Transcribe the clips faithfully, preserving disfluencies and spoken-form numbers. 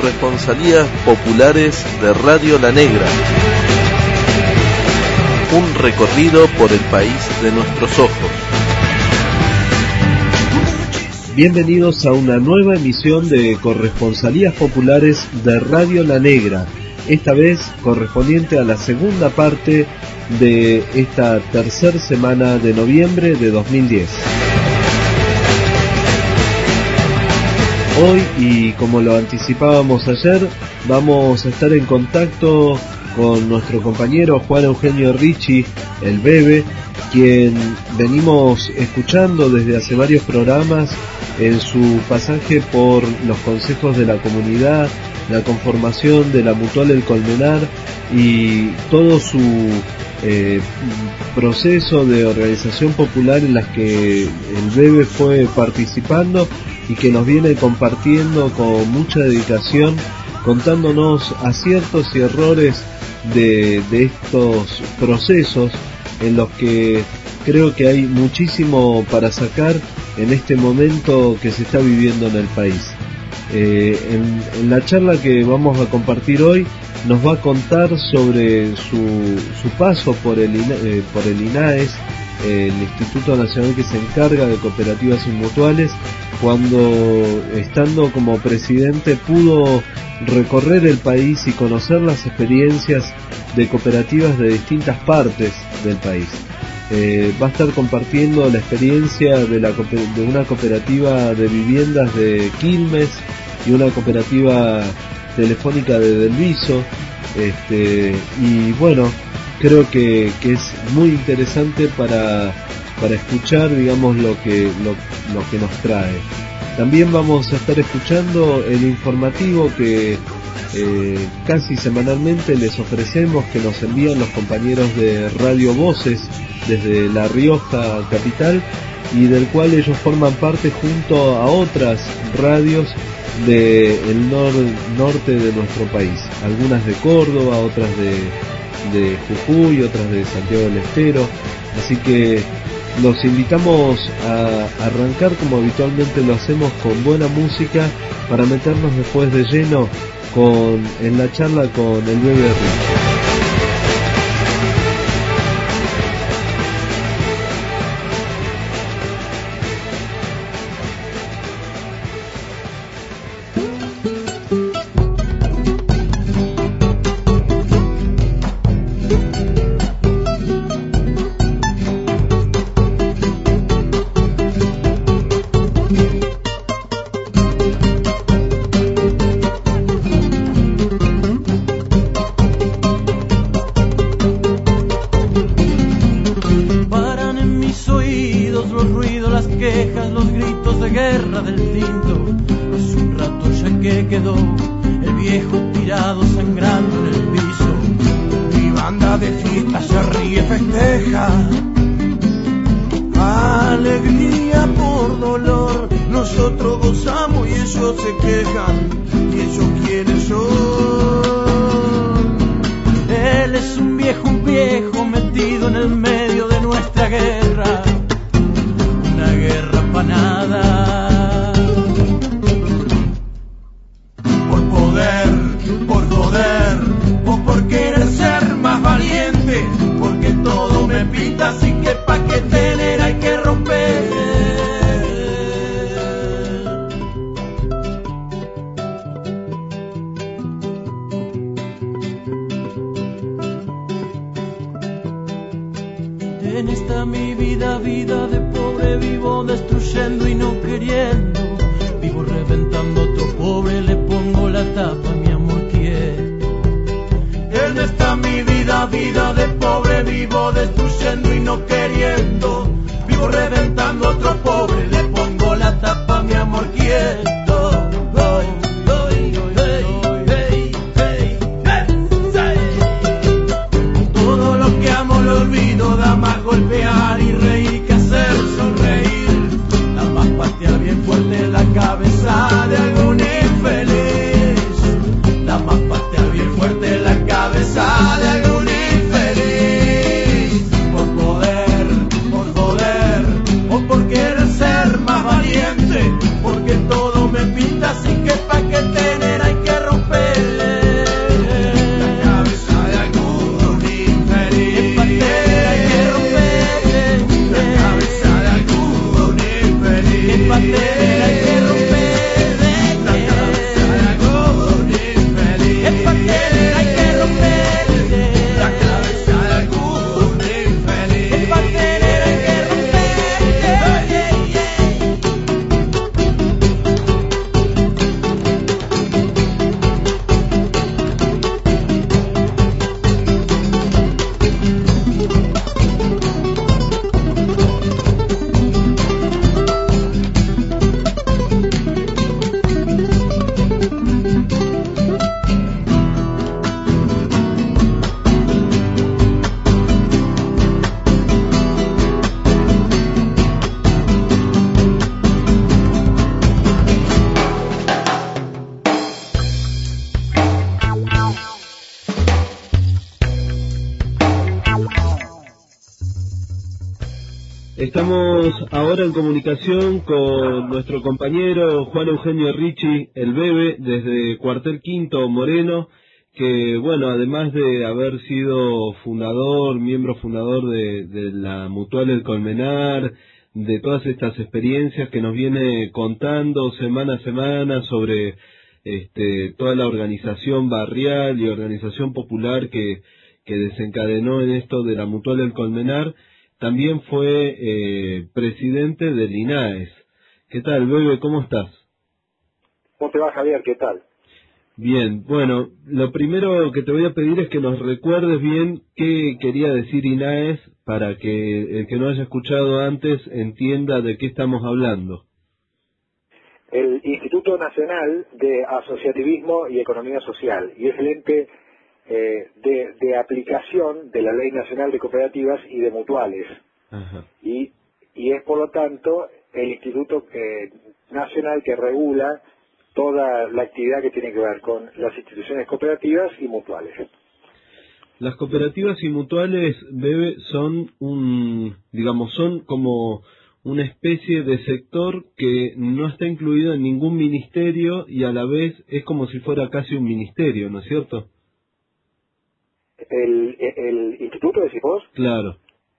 Corresponsalías Populares de Radio La Negra. Un recorrido por el país de nuestros ojos. Bienvenidos a una nueva emisión de Corresponsalías Populares de Radio La Negra, esta vez correspondiente a la segunda parte de esta tercera semana de noviembre de dos mil diez. Hoy, y como lo anticipábamos ayer, vamos a estar en contacto con nuestro compañero Juan Eugenio Ricci, el Bebe, quien venimos escuchando desde hace varios programas en su pasaje por los consejos de la comunidad, la conformación de la Mutual El Colmenar y todo su eh, proceso de organización popular en las que el Bebe fue participando y que nos viene compartiendo con mucha dedicación, contándonos aciertos y errores de, de estos procesos en los que creo que hay muchísimo para sacar en este momento que se está viviendo en el país. Eh, en, en la charla que vamos a compartir hoy nos va a contar sobre su, su paso por el, eh, por el INAES, el Instituto Nacional que se encarga de cooperativas y mutuales, cuando estando como presidente pudo recorrer el país y conocer las experiencias de cooperativas de distintas partes del país. Eh, va a estar compartiendo la experiencia de, la, de una cooperativa de viviendas de Quilmes y una cooperativa telefónica de Delviso, este, y bueno, creo que, que es muy interesante para, para escuchar, digamos, lo que, lo, lo que nos trae. También vamos a estar escuchando el informativo que eh, casi semanalmente les ofrecemos, que nos envían los compañeros de Radio Voces desde La Rioja capital, y del cual ellos forman parte junto a otras radios del nor norte de nuestro país, algunas de Córdoba, otras de, de Jujuy, otras de Santiago del Estero. Así que los invitamos a arrancar, como habitualmente lo hacemos, con buena música, para meternos después de lleno con en la charla con el Bebe Ricci. En esta mi vida, vida de pobre, vivo destruyendo y no queriendo. Vivo reventando a otro pobre, le pongo la tapa, mi amor quieto. En esta mi vida, vida de pobre, vivo destruyendo y no queriendo. Vivo reventando a otro pobre, le pongo la tapa, mi amor quieto. Golpear y reír que hacer sonreír, nada más patear bien fuerte la cabeza de algún infeliz, nada más patear bien fuerte la cabeza de algún infeliz, por poder, por joder, Estamos ahora en comunicación con nuestro compañero Juan Eugenio Ricci, el Bebe, desde Cuartel Quinto Moreno, que bueno, además de haber sido fundador, miembro fundador de, de la Mutual El Colmenar, de todas estas experiencias que nos viene contando semana a semana sobre este, toda la organización barrial y organización popular que, que desencadenó en esto de la Mutual El Colmenar, también fue eh, presidente del I N A E S. ¿Qué tal, Bebe? ¿Cómo estás? ¿Cómo te va, Javier? ¿Qué tal? Bien, bueno, lo primero que te voy a pedir es que nos recuerdes bien qué quería decir I N A E S para que el que no haya escuchado antes entienda de qué estamos hablando. El Instituto Nacional de Asociativismo y Economía Social, y es el ente eh, de, de aplicación de la Ley Nacional de Cooperativas y de Mutuales. Ajá. Y, y es, por lo tanto, el Instituto eh, Nacional que regula toda la actividad que tiene que ver con las instituciones cooperativas y mutuales. Las cooperativas y mutuales, Bebe, son un, digamos, son como una especie de sector que no está incluido en ningún ministerio y a la vez es como si fuera casi un ministerio, ¿no es cierto? El, el Instituto, decís vos, Claro.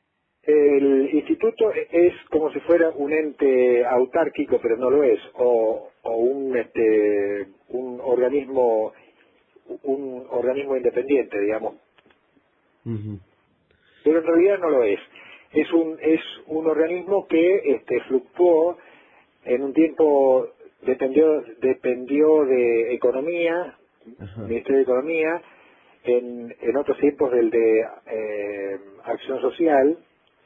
el Instituto es como si fuera un ente autárquico, pero no lo es, o, o un, este, un organismo, un organismo independiente, digamos. Uh-huh. Pero en realidad no lo es. Es un es un organismo que este, fluctuó en un tiempo, dependió dependió de Economía, Ajá. Ministerio de Economía, en, en otros tiempos del de eh, Acción Social,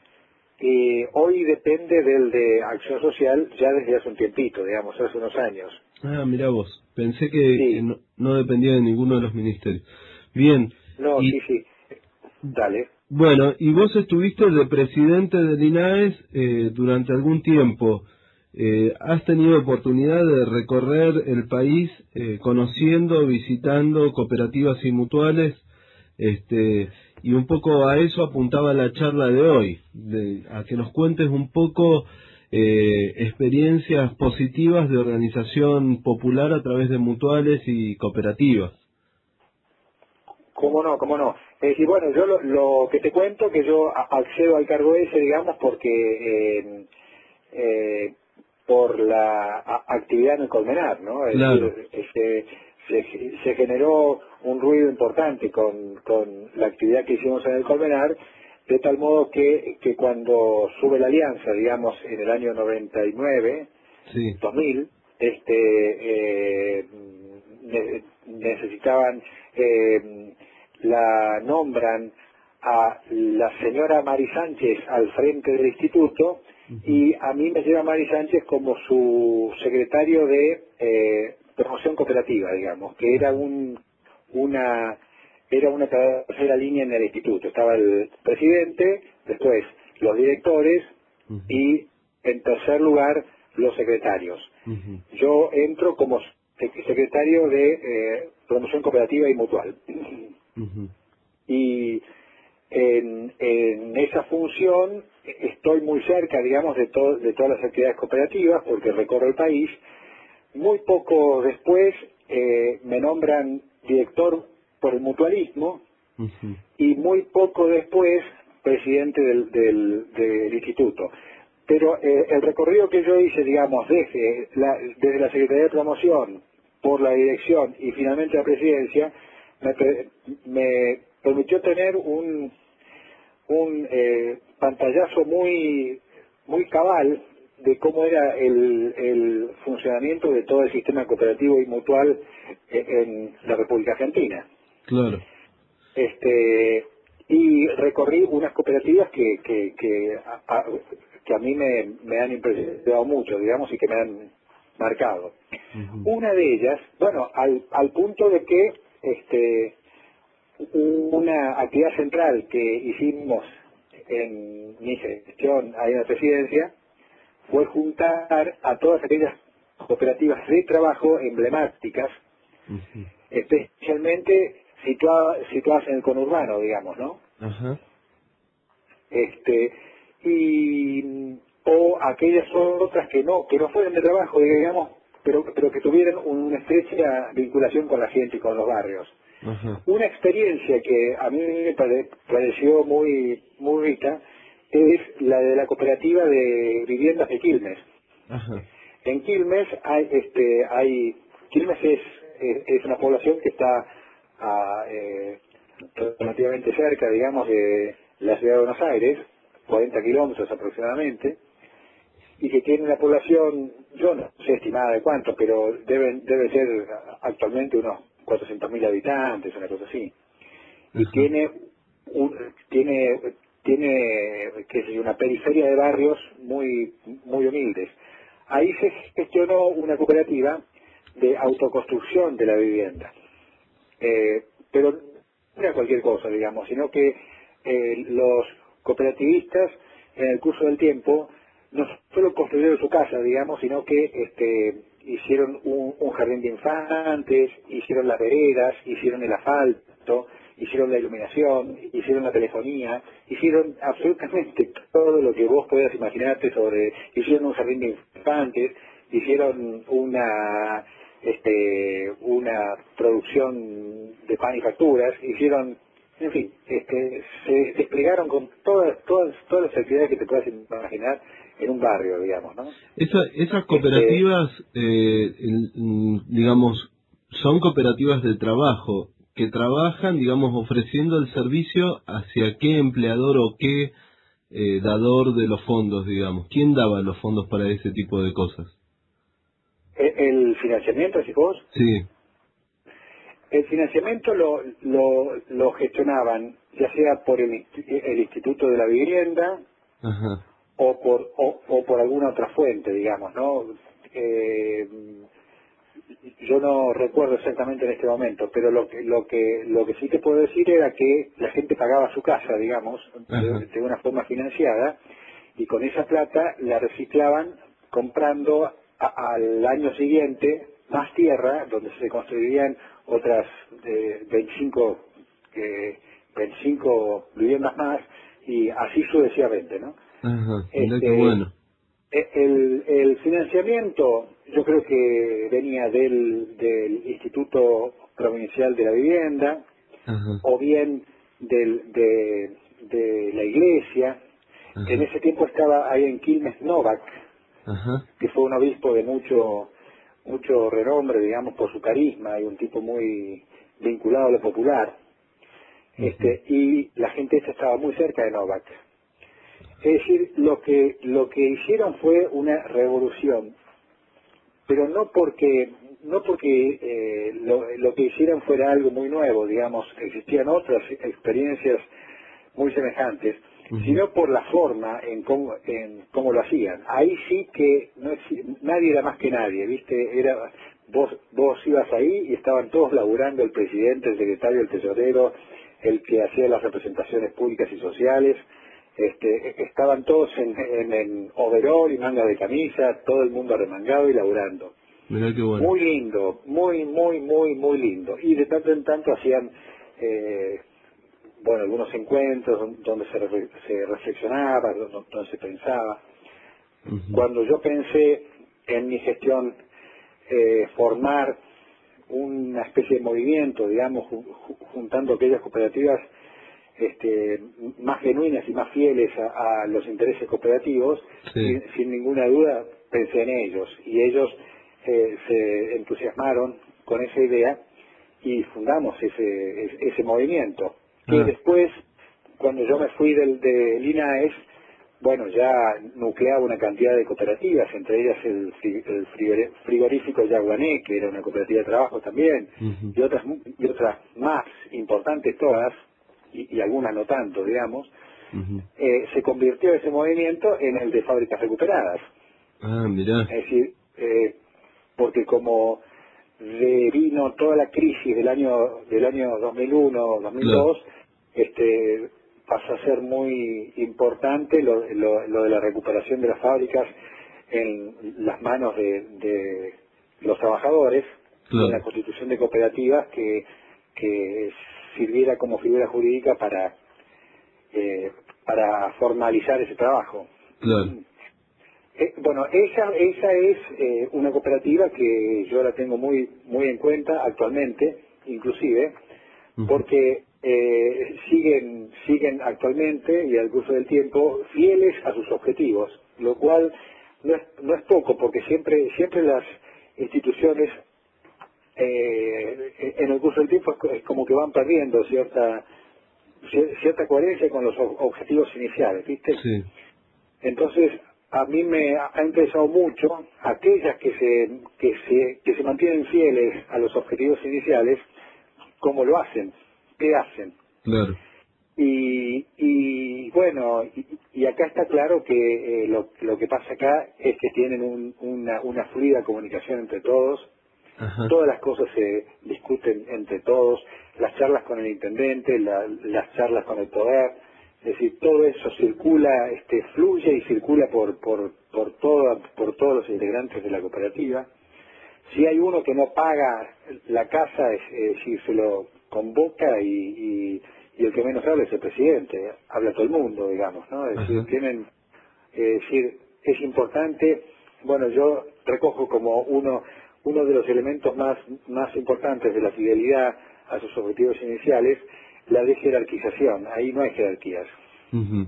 y hoy depende del de Acción Social ya desde hace un tiempito, digamos, hace unos años. Ah, mirá vos, pensé que, Sí. que no, no dependía de ninguno de los ministerios. Bien. No, y, sí, sí. Dale. Bueno, y vos estuviste de presidente del I N A E S eh, durante algún tiempo. Eh, ¿Has tenido oportunidad de recorrer el país eh, conociendo, visitando cooperativas y mutuales? Este, y un poco a eso apuntaba la charla de hoy, de, a que nos cuentes un poco eh, experiencias positivas de organización popular a través de mutuales y cooperativas. ¿Cómo no? ¿Cómo no? Es decir, bueno, yo lo, lo que te cuento, que yo a- accedo al cargo ese, digamos, porque eh, eh, por la a- actividad en el Colmenar, ¿no? Es Claro. decir, este, se, se generó un ruido importante con, con la actividad que hicimos en el Colmenar, de tal modo que, que cuando sube la alianza, digamos, en el año noventa y nueve, Sí. dos mil, este, eh, ne- necesitaban, eh, la nombran a la señora Mari Sánchez al frente del instituto, Uh-huh. y a mí me lleva Mari Sánchez como su secretario de eh, promoción cooperativa, digamos, que era un una era una tercera línea en el instituto. Estaba el presidente, después los directores Uh-huh. y en tercer lugar los secretarios. Uh-huh. Yo entro como sec- secretario de eh, promoción cooperativa y mutual. Uh-huh. Y en, en esa función estoy muy cerca, digamos, de, to- de todas las actividades cooperativas, porque recorro el país. Muy poco después eh, me nombran director por el mutualismo, Uh-huh. y muy poco después presidente del, del, del instituto. Pero eh, el recorrido que yo hice, digamos, desde la, desde la Secretaría de Promoción, por la dirección y finalmente la presidencia, me, pe- me permitió tener un, un eh, pantallazo muy, muy cabal de cómo era el, el funcionamiento de todo el sistema cooperativo y mutual eh, en la República Argentina. Claro. Este, y recorrí unas cooperativas que, que, que, a, a- que a mí me, me han impresionado mucho, digamos, y que me han marcado. Uh-huh. Una de ellas, bueno, al, al punto de que este, una actividad central que hicimos en mi gestión ahí en la presidencia fue juntar a todas aquellas cooperativas de trabajo emblemáticas, Uh-huh. especialmente situadas, situadas en el conurbano, digamos, ¿no? Ajá. Este, y o aquellas otras que no, que no fueron de trabajo, digamos, pero, pero que tuvieron una estrecha vinculación con la gente y con los barrios. Ajá. Una experiencia que a mí me pare, pareció muy, muy rica es la de la cooperativa de viviendas de Quilmes. Ajá. En Quilmes hay, este, hay, Quilmes es, es, es una población que está a, eh, relativamente cerca, digamos, de la ciudad de Buenos Aires, cuarenta kilómetros aproximadamente, y que tiene una población, yo no sé estimada de cuánto, pero deben, debe ser actualmente unos cuatrocientos mil habitantes, una cosa así. Y Ajá. tiene, un, tiene, tiene, qué sé yo, una periferia de barrios muy, muy humildes. Ahí se gestionó una cooperativa de autoconstrucción de la vivienda. Eh, pero no era cualquier cosa, digamos, sino que eh, los cooperativistas en el curso del tiempo no solo construyeron su casa, digamos, sino que este, hicieron un, un jardín de infantes, hicieron las veredas, hicieron el asfalto, hicieron la iluminación, hicieron la telefonía, hicieron absolutamente todo lo que vos puedas imaginarte sobre, hicieron un jardín de infantes, hicieron una este una producción de pan y facturas, hicieron, en fin, este, se desplegaron con todas todas todas las actividades que te puedas imaginar en un barrio, digamos, ¿no? Esa, esas cooperativas, este, eh, el, digamos, son cooperativas de trabajo que trabajan, digamos, ofreciendo el servicio hacia qué empleador o qué eh, dador de los fondos, digamos. ¿Quién daba los fondos para ese tipo de cosas? El financiamiento, ¿sí vos? Sí. El financiamiento lo, lo, lo gestionaban ya sea por el, el Instituto de la Vivienda, Ajá. o por o, o por alguna otra fuente, digamos, ¿no? Eh, yo no recuerdo exactamente en este momento, pero lo que lo que lo que sí te puedo decir era que la gente pagaba su casa, digamos, de, de una forma financiada, y con esa plata la reciclaban comprando a, al año siguiente más tierra, donde se construirían otras eh, veinticinco, eh, veinticinco viviendas más, y así sucesivamente, ¿no? Ajá, mira Este, qué bueno. el, el financiamiento yo creo que venía del, del Instituto Provincial de la Vivienda, Ajá. o bien del, de, de la Iglesia. Ajá. En ese tiempo estaba ahí en Quilmes Novak, Ajá. que fue un obispo de mucho mucho renombre, digamos, por su carisma, y un tipo muy vinculado a lo popular. Este, Uh-huh. y la gente esta estaba muy cerca de Novak. Es decir, lo que lo que hicieron fue una revolución, pero no porque no porque eh, lo, lo que hicieron fuera algo muy nuevo, digamos, existían otras experiencias muy semejantes, Uh-huh. sino por la forma en cómo, en cómo lo hacían. Ahí sí que no exi- nadie era más que nadie, ¿viste? Era vos vos ibas ahí y estaban todos laburando, el presidente, el secretario, el tesorero, el que hacía las representaciones públicas y sociales. Este, estaban todos en, en, en overol y manga de camisa, todo el mundo arremangado y laburando. Mirá qué bueno. Muy lindo, muy, muy, muy, muy lindo. Y de tanto en tanto hacían, eh, bueno, algunos encuentros donde se, re, se reflexionaba, donde, donde se pensaba. Uh-huh. Cuando yo pensé en mi gestión eh, formar una especie de movimiento, digamos, juntando aquellas cooperativas este, más genuinas y más fieles a, a los intereses cooperativos, sí. sin, sin ninguna duda pensé en ellos, y ellos eh, se entusiasmaron con esa idea y fundamos ese, ese, ese movimiento, que Ah. después, cuando yo me fui del, del I N A E S, bueno, ya nucleaba una cantidad de cooperativas, entre ellas el, el frigorífico Yaguané, que era una cooperativa de trabajo también, Uh-huh. y otras y otras más importantes todas, y, y algunas no tanto, digamos. Uh-huh. eh, se convirtió ese movimiento en el de fábricas recuperadas. Ah, mirá. Es decir, eh, porque como vino toda la crisis del año del año dos mil uno, dos mil dos, claro. este pasa a ser muy importante lo, lo, lo de la recuperación de las fábricas en las manos de, de los trabajadores, claro. En la constitución de cooperativas que, que sirviera como figura jurídica para eh, para formalizar ese trabajo. Claro. Eh, bueno, esa, esa es eh, una cooperativa que yo la tengo muy, muy en cuenta actualmente, inclusive, Uh-huh. porque eh, siguen, siguen actualmente y al curso del tiempo fieles a sus objetivos, lo cual no es, no es poco, porque siempre, siempre las instituciones eh, en el curso del tiempo es, es como que van perdiendo cierta, cierta coherencia con los objetivos iniciales, ¿viste? Sí. Entonces, a mí me ha interesado mucho aquellas que se, que se, que se mantienen fieles a los objetivos iniciales, cómo lo hacen, qué hacen. Claro. Y, y bueno, y, y acá está claro que eh, lo, lo que pasa acá es que tienen un, una, una fluida comunicación entre todos. Ajá. Todas las cosas se discuten entre todos, las charlas con el intendente, la, las charlas con el poder, es decir, todo eso circula, este, fluye y circula por por por toda, por todos los integrantes de la cooperativa. Si hay uno que no paga la casa, es, es decir, se lo convoca y, y, y el que menos habla es el presidente, habla todo el mundo, digamos, ¿no? Es decir, Ajá. tienen, es decir, es importante, bueno, yo recojo como uno uno de los elementos más más importantes de la fidelidad a sus objetivos iniciales, la desjerarquización. Ahí no hay jerarquías. Uh-huh.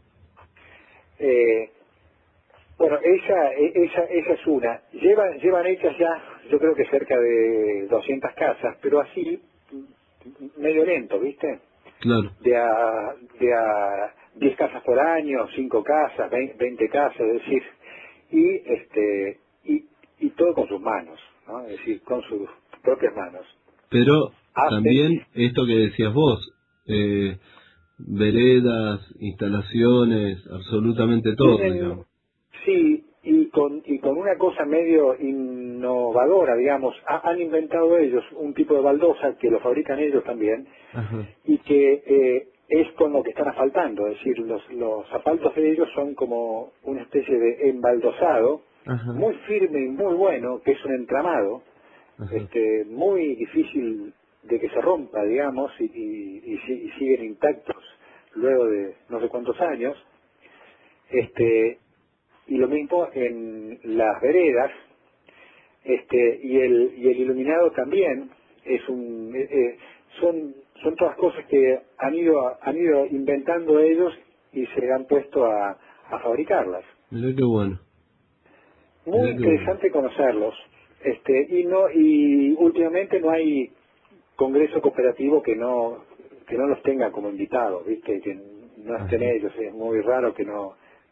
Eh, bueno, esa, esa, esa es una. Llevan, llevan hechas ya, yo creo que cerca de doscientas casas, pero así, medio lento, ¿viste? Claro. De a, de a diez casas por año, cinco casas, veinte casas, es decir, y este y, y todo con sus manos, ¿no? Es decir, con sus propias manos. Pero Hacen, también esto que decías vos, eh, veredas, instalaciones, absolutamente todo, tienen, digamos. sí, y con, y con una cosa medio innovadora, digamos, ha, han inventado ellos un tipo de baldosa que lo fabrican ellos también, Ajá. y que eh, es con lo que están asfaltando, es decir, los, los asfaltos de ellos son como una especie de embaldosado, Ajá. muy firme y muy bueno, que es un entramado, Ajá. este, muy difícil de que se rompa, digamos, y, y, y, y siguen intactos luego de no sé cuántos años. Este, y lo mismo en las veredas, este, y el y el iluminado también es un eh, eh, son son todas cosas que han ido han ido inventando ellos y se han puesto a, a fabricarlas. Mirá qué bueno. Muy Mirá qué interesante conocerlos, este, y no y últimamente no hay congreso cooperativo que no que no los tenga como invitados, viste, que no estén Ajá. ellos, es muy raro que no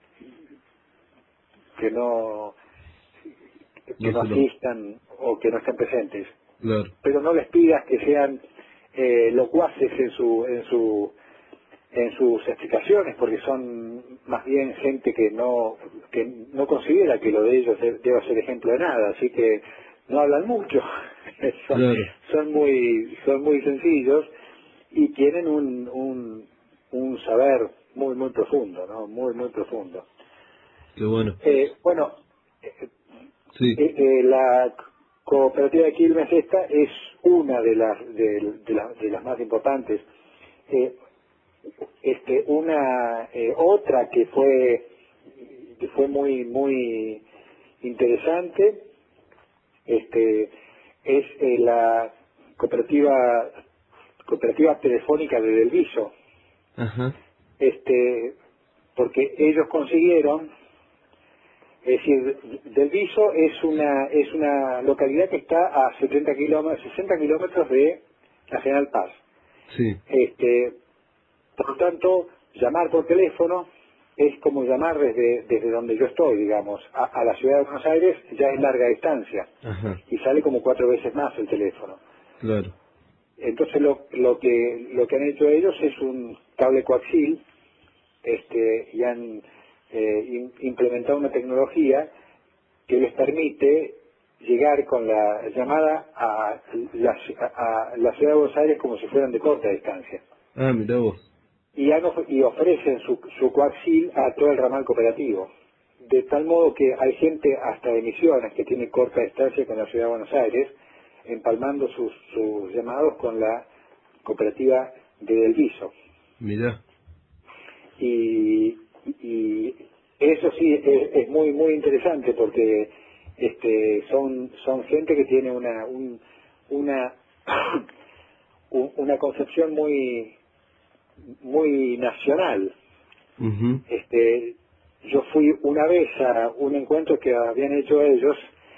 que no que No no se lo- asistan o que no estén presentes, Claro. pero no les pidas que sean eh, locuaces en su en su en sus explicaciones, porque son más bien gente que no que no considera que lo de ellos de- deba ser ejemplo de nada, así que no hablan mucho, son, Claro. son muy son muy sencillos y tienen un, un un saber muy muy profundo, ¿no? Muy muy profundo. Qué bueno. Eh, bueno, eh, Sí. eh, eh, la cooperativa de Quilmes esta es una de las de, de las de las más importantes. Eh, este una eh, otra que fue que fue muy muy interesante, este es eh, la cooperativa cooperativa telefónica de Delviso, Ajá. este porque ellos consiguieron, es decir, Delviso es una es una localidad que está a setenta kilómetros, sesenta kilómetros de la General Paz. Sí. Este, por lo tanto, llamar por teléfono es como llamar desde desde donde yo estoy, digamos, a, a la ciudad de Buenos Aires ya es larga distancia Ajá. y sale como cuatro veces más el teléfono. Claro. Entonces lo, lo que lo que han hecho ellos es un cable coaxil, este, y han eh, in- implementado una tecnología que les permite llegar con la llamada a la, a, a la ciudad de Buenos Aires como si fueran de corta distancia. Ah, mirá vos. Y, han of- y ofrecen su, su coaxil a todo el ramal cooperativo. De tal modo que hay gente hasta de Misiones que tiene corta distancia con la ciudad de Buenos Aires, empalmando sus, sus llamados con la cooperativa de Delviso. Mirá. y, y eso sí es, es muy muy interesante porque este son son gente que tiene una un, una una concepción muy muy nacional. Uh-huh. Este, yo fui una vez a un encuentro que habían hecho ellos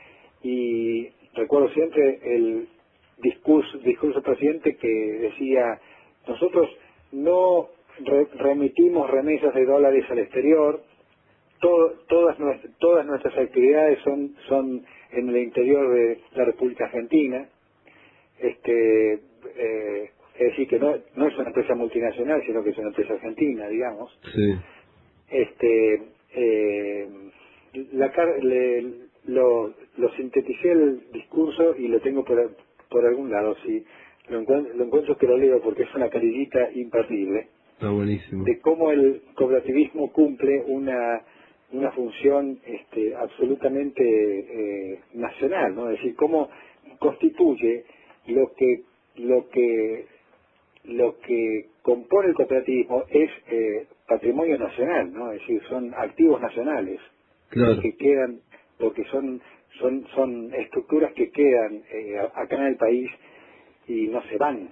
y recuerdo siempre el discurso discurso del presidente que decía: nosotros no re remitimos remesas de dólares al exterior, todo, todas nuestras todas nuestras actividades son son en el interior de la República Argentina. Este eh, es decir, que no, no es una empresa multinacional, sino que es una empresa argentina, digamos. Sí. Este, eh, la, le, lo, lo sinteticé el discurso y lo tengo por, por algún lado. Si lo encuentro, lo encuentro que lo leo porque es una carillita imperdible. Está buenísimo. De cómo el cooperativismo cumple una una función este, absolutamente eh, nacional, ¿no? Es decir, cómo constituye lo que lo que lo que compone el cooperativismo es eh, patrimonio nacional, ¿no? Es decir, son activos nacionales. Claro. Que quedan, porque son son son estructuras que quedan eh, acá en el país y no se van.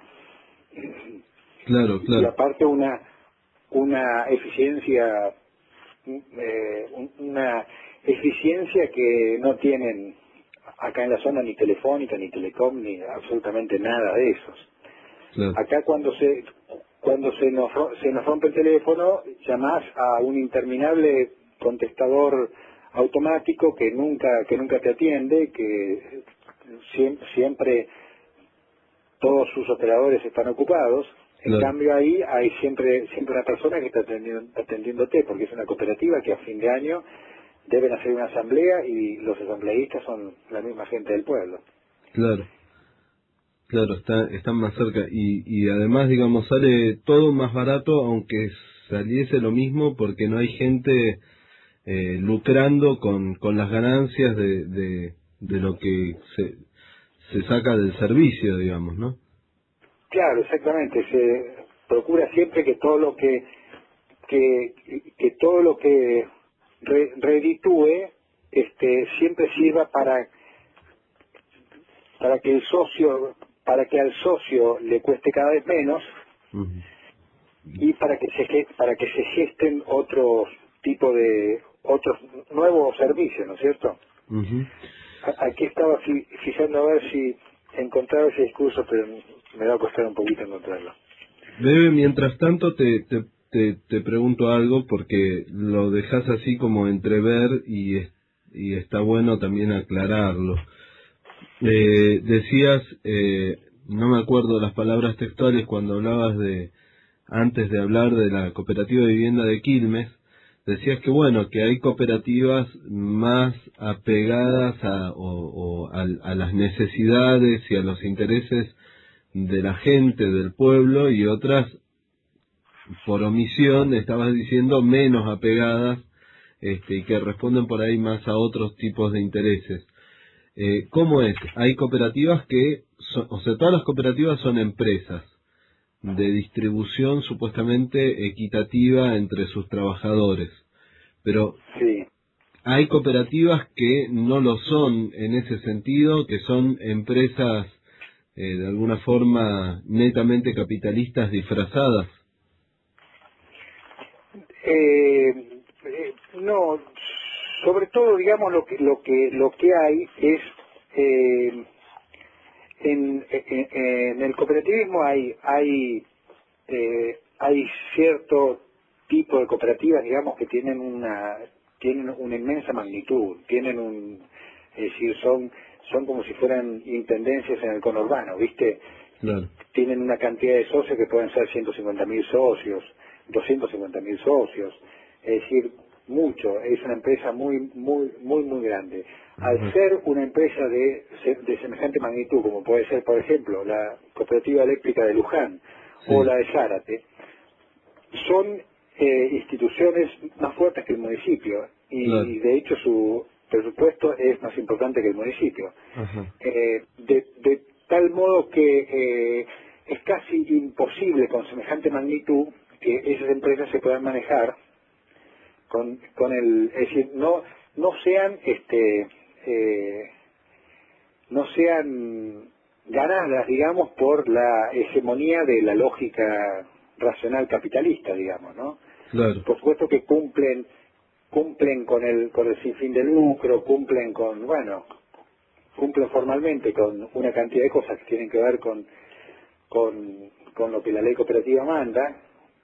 Claro, claro. Y aparte una una eficiencia eh, una eficiencia que no tienen acá en la zona ni Telefónica, ni Telecom, ni absolutamente nada de esos. Claro. Acá cuando se cuando se nos se nos rompe el teléfono, llamás a un interminable contestador automático que nunca que nunca te atiende, que siempre, siempre todos sus operadores están ocupados. En Claro. cambio ahí hay siempre siempre una persona que está atendiendo, atendiéndote, porque es una cooperativa que a fin de año deben hacer una asamblea y los asambleístas son la misma gente del pueblo. Claro. Claro, está, están más cerca y, y además, digamos, sale todo más barato, aunque saliese lo mismo, porque no hay gente eh, lucrando con, con las ganancias de, de, de lo que se, se saca del servicio, digamos, ¿no? Claro, exactamente. Se procura siempre que todo lo que que, que todo lo que re, reditúe este siempre sirva para para que el socio para que al socio le cueste cada vez menos. Uh-huh. Y para que se para que se gesten otros tipo de otros nuevos servicios, ¿no es cierto? Uh-huh. Aquí estaba fijando a ver si encontraba ese discurso, pero me va a costar un poquito encontrarlo. Bebe, mientras tanto te, te, te, te pregunto algo, porque lo dejas así como entrever y, y está bueno también aclararlo. Eh, decías, eh, no me acuerdo las palabras textuales cuando hablabas de, antes de hablar de la cooperativa de vivienda de Quilmes, decías que bueno, que hay cooperativas más apegadas a, o, o a, a las necesidades y a los intereses de la gente, del pueblo, y otras, por omisión, estabas diciendo, menos apegadas, este, y que responden por ahí más a otros tipos de intereses. Eh, ¿Cómo es? Hay cooperativas que, son, o sea, todas las cooperativas son empresas de distribución supuestamente equitativa entre sus trabajadores, pero sí. Hay cooperativas que no lo son en ese sentido, que son empresas eh, de alguna forma netamente capitalistas disfrazadas. Eh, eh, no, sobre todo, digamos, lo que lo que lo que hay es eh, en, en, en el cooperativismo hay hay eh, hay cierto tipo de cooperativas, digamos, que tienen una tienen una inmensa magnitud, tienen un es decir, son son como si fueran intendencias en el conurbano, ¿viste? Claro. Tienen una cantidad de socios que pueden ser ciento cincuenta mil socios, doscientos cincuenta mil socios, es decir, mucho, es una empresa muy, muy, muy, muy grande. Al uh-huh. ser una empresa de, de semejante magnitud, como puede ser, por ejemplo, la Cooperativa Eléctrica de Luján, sí, o la de Zárate, son eh, instituciones más fuertes que el municipio, y, claro, y de hecho su presupuesto es más importante que el municipio. Uh-huh. Eh, de, de tal modo que eh, es casi imposible con semejante magnitud que esas empresas se puedan manejar con, con el, es decir, no, no sean, este, eh, no sean ganadas, digamos, por la hegemonía de la lógica racional capitalista, digamos, ¿no? Claro. Por supuesto que cumplen, cumplen con el, con el sinfín de lucro, cumplen con, bueno, cumplen formalmente con una cantidad de cosas que tienen que ver con, con, con lo que la ley cooperativa manda,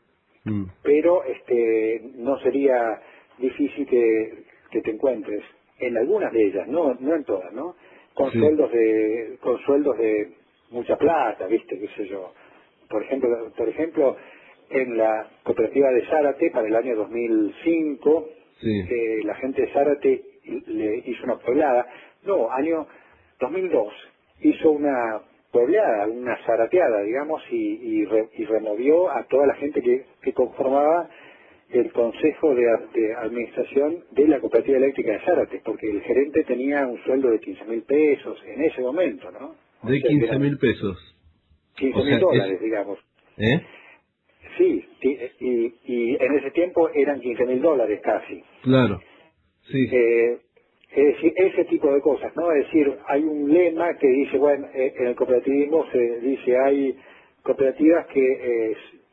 mm. pero este, no sería difícil que, que te encuentres en algunas de ellas, no, no en todas, ¿no? Con sí. sueldos de, con sueldos de mucha plata, viste, qué sé yo. Por ejemplo, por ejemplo, en la cooperativa de Zárate para el año dos mil cinco, sí. eh, la gente de Zárate le hizo una pueblada, no, año dos mil dos, hizo una puebleada, una zarateada, digamos, y, y, re, y removió a toda la gente que, que conformaba el consejo de, de administración de la cooperativa eléctrica de Zárate, porque el gerente tenía un sueldo de quince mil pesos en ese momento, ¿no? O de quince mil pesos. quince mil dólares, es... digamos. ¿Eh? Sí, y, y en ese tiempo eran quince mil dólares casi. Claro, sí. Eh, es decir, ese tipo de cosas, ¿no? Es decir, hay un lema que dice, bueno, eh, en el cooperativismo se dice, hay cooperativas que eh,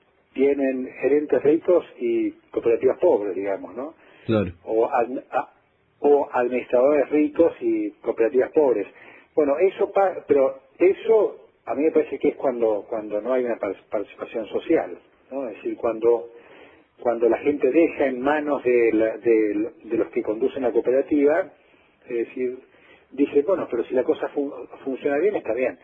tienen gerentes ricos y cooperativas pobres, digamos, ¿no? Claro. O, ad, a, o administradores ricos y cooperativas pobres. Bueno, eso, pa, pero eso a mí me parece que es cuando cuando no hay una participación social, ¿no? Es decir, cuando cuando la gente deja en manos de, la, de, de los que conducen la cooperativa, es decir, dice, bueno, pero si la cosa fun funciona bien, está bien.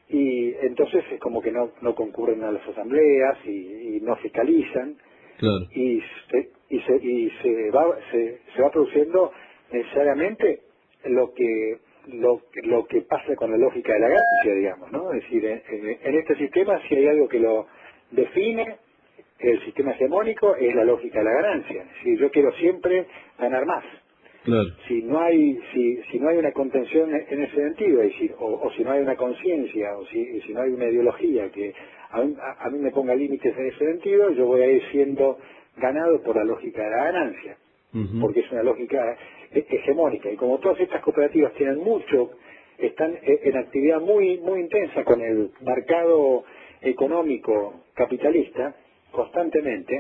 Y entonces es como que no, no concurren a las asambleas y, y no fiscalizan. Claro. Y, se, y, se, y se, va, se, se va produciendo necesariamente lo que, lo, lo que pasa con la lógica de la ganancia, digamos, ¿no? Es decir, en, en este sistema, si hay algo que lo define, el sistema hegemónico, es la lógica de la ganancia. Es decir, yo quiero siempre ganar más. Claro. Si no hay si, si no hay una contención en ese sentido, es decir, o, o si no hay una conciencia, o si, si no hay una ideología que a mí, a, a mí me ponga límites en ese sentido, yo voy a ir siendo ganado por la lógica de la ganancia, uh-huh. porque es una lógica hegemónica. Y como todas estas cooperativas tienen mucho, están en actividad muy muy intensa con el mercado económico capitalista constantemente,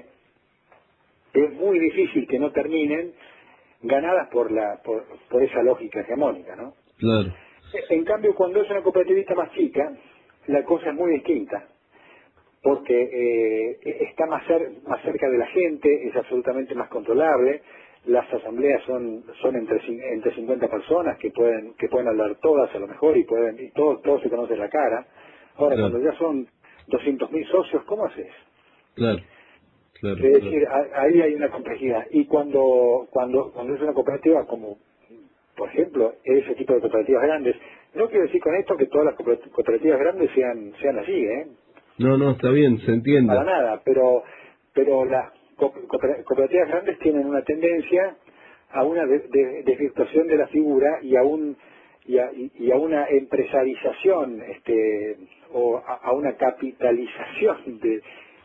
es muy difícil que no terminen ganadas por la por, por esa lógica hegemónica, ¿no? Claro. En cambio, cuando es una cooperativista más chica, la cosa es muy distinta, porque eh, está más, cer más cerca de la gente, es absolutamente más controlable, las asambleas son son entre entre cincuenta personas que pueden que pueden hablar todas a lo mejor y pueden y todos todos se conocen la cara. Ahora, claro. Cuando ya son doscientos mil socios, ¿cómo haces? Claro. Claro, es decir, claro. ahí hay una complejidad. Y cuando, cuando, cuando es una cooperativa como, por ejemplo, ese tipo de cooperativas grandes, no quiero decir con esto que todas las cooperativas grandes sean, sean así, ¿eh? No, no, está bien, se entiende. Para nada, pero, pero las cooperativas grandes tienen una tendencia a una desvirtuación de la figura y a un, y a, y a una empresarización, este, o a, a una capitalización de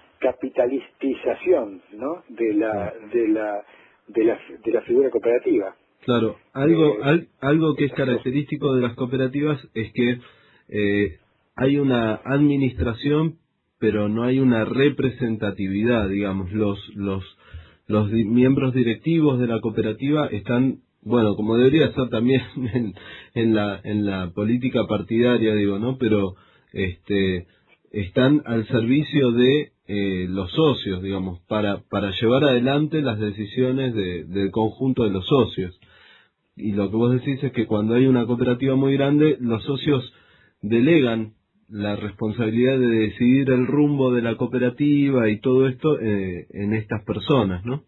capitalistización, ¿no? de la de la de la de la figura cooperativa. Claro, algo eh, al, algo que es característico de las cooperativas es que eh, hay una administración, pero no hay una representatividad, digamos, los los los di miembros directivos de la cooperativa están, bueno, como debería ser también en, en la en la política partidaria, digo, ¿no? Pero este están al servicio de eh, los socios, digamos, para para llevar adelante las decisiones de, del conjunto de los socios. Y lo que vos decís es que cuando hay una cooperativa muy grande, los socios delegan la responsabilidad de decidir el rumbo de la cooperativa y todo esto eh, en estas personas, ¿no?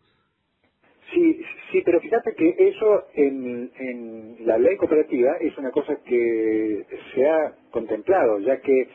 Sí, sí, pero fíjate que eso en, en la ley cooperativa es una cosa que se ha contemplado, ya que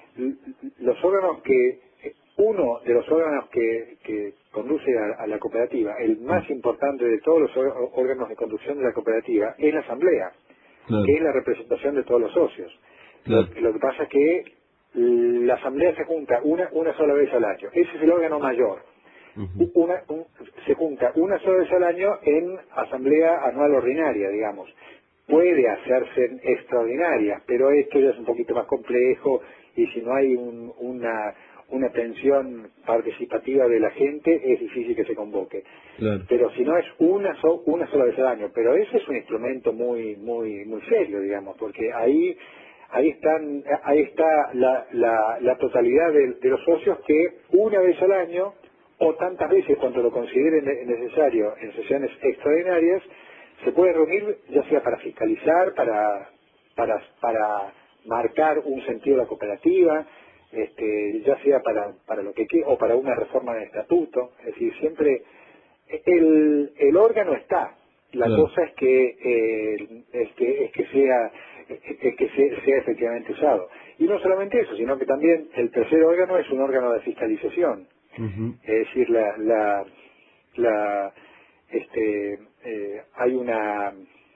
los órganos que, uno de los órganos que, que conduce a, a la cooperativa, el más importante de todos los órganos de conducción de la cooperativa, es la asamblea, claro. que es la representación de todos los socios. Claro. Lo, lo que pasa es que la asamblea se junta una, una sola vez al año. Ese es el órgano mayor. Uh-huh. Una, un, se junta una sola vez al año en asamblea anual ordinaria, digamos. Puede hacerse extraordinaria, pero esto ya es un poquito más complejo y si no hay un, una, una atención participativa de la gente es difícil que se convoque. Claro. Pero si no es una, so, una sola vez al año, pero ese es un instrumento muy muy muy serio, digamos, porque ahí ahí están ahí está la, la, la totalidad de, de los socios que una vez al año o tantas veces cuando lo consideren necesario en sesiones extraordinarias se puede reunir, ya sea para fiscalizar, para para para marcar un sentido de la cooperativa, este, ya sea para para lo que quiera, o para una reforma del estatuto. Es decir, siempre el, el órgano está. La claro. cosa es que eh, es que es que sea es que sea, sea efectivamente usado. Y no solamente eso, sino que también el tercer órgano es un órgano de fiscalización. Uh-huh. Es decir, la la la este eh, hay una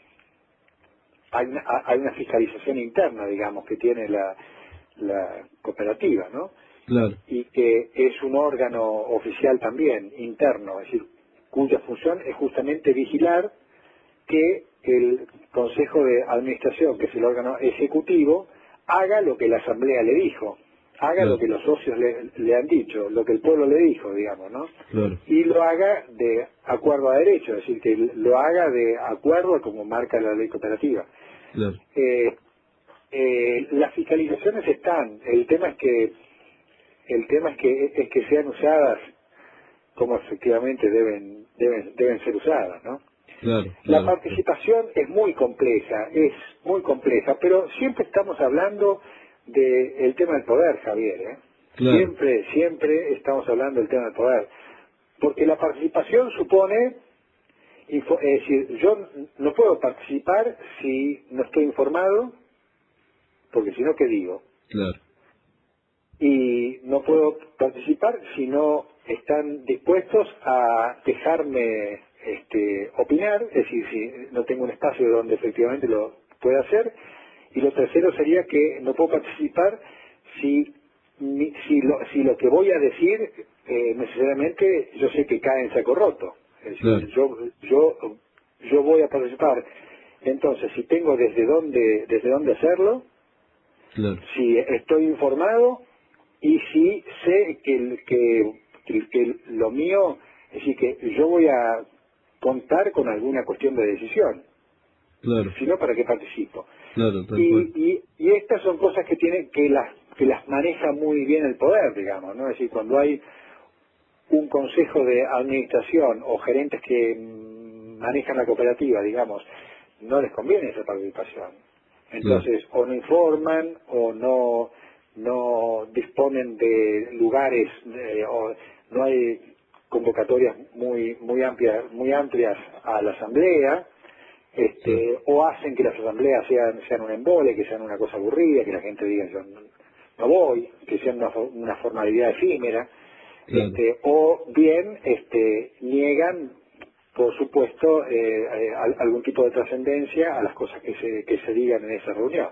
hay una hay una fiscalización interna, digamos, que tiene la la cooperativa, ¿no? Claro. Y que es un órgano oficial también interno, es decir, cuya función es justamente vigilar que el Consejo de Administración, que es el órgano ejecutivo, haga lo que la Asamblea le dijo, haga claro. lo que los socios le, le han dicho, lo que el pueblo le dijo, digamos, ¿no? Claro. Y lo haga de acuerdo a derecho, es decir, que lo haga de acuerdo a como marca la ley cooperativa. Claro. Eh, eh, las fiscalizaciones están, el tema es que el tema es que es que sean usadas como efectivamente deben deben deben ser usadas, ¿no? Claro, claro, la participación claro. es muy compleja, es muy compleja, pero siempre estamos hablando del tema del poder, Javier, ¿eh? Claro. Siempre, siempre estamos hablando del tema del poder, porque la participación supone, es decir, yo no puedo participar si no estoy informado, porque si no, ¿qué digo? Claro. Y no puedo participar si no están dispuestos a dejarme este, opinar, es decir, si no tengo un espacio donde efectivamente lo pueda hacer. Y lo tercero sería que no puedo participar si si lo, si lo que voy a decir eh, necesariamente yo sé que cae en saco roto. Es decir, claro. yo yo yo voy a participar. Entonces, si tengo desde dónde desde dónde hacerlo, claro. si estoy informado y si sé que, que, que, que lo mío, es decir, que yo voy a contar con alguna cuestión de decisión. Claro. Si no, ¿para qué participo? Claro, tal y, cual. y, y estas son cosas que tienen que las que las maneja muy bien el poder, digamos, ¿no? Es decir, cuando hay un consejo de administración o gerentes que manejan la cooperativa, digamos, no les conviene esa participación. Entonces, claro. o no informan, o no no disponen de lugares, eh, o no hay convocatorias muy muy amplias muy amplias a la asamblea, este, sí. o hacen que las asambleas sean sean un embole, que sean una cosa aburrida, que la gente diga yo no, no voy, que sean una, una formalidad efímera, claro. este, o bien este niegan, por supuesto, eh, eh, algún tipo de trascendencia a las cosas que se que se digan en esa reunión.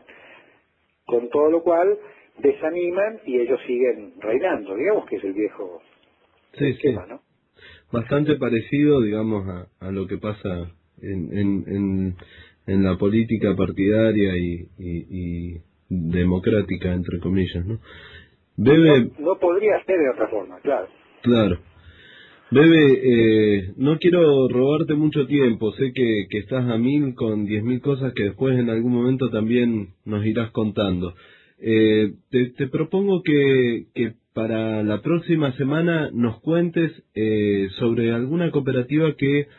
Con todo lo cual desaniman y ellos siguen reinando, digamos que es el viejo sí, esquema, sí. ¿no? Bastante parecido, digamos, a, a lo que pasa en, en, en, en la política partidaria y, y, y democrática, entre comillas, ¿no? Bebe... No, no podría ser de otra forma, claro. Claro. Bebe, eh, no quiero robarte mucho tiempo, sé que, que estás a mil con diez mil cosas que después en algún momento también nos irás contando. Eh, te, te propongo que, que para la próxima semana nos cuentes eh, sobre alguna cooperativa que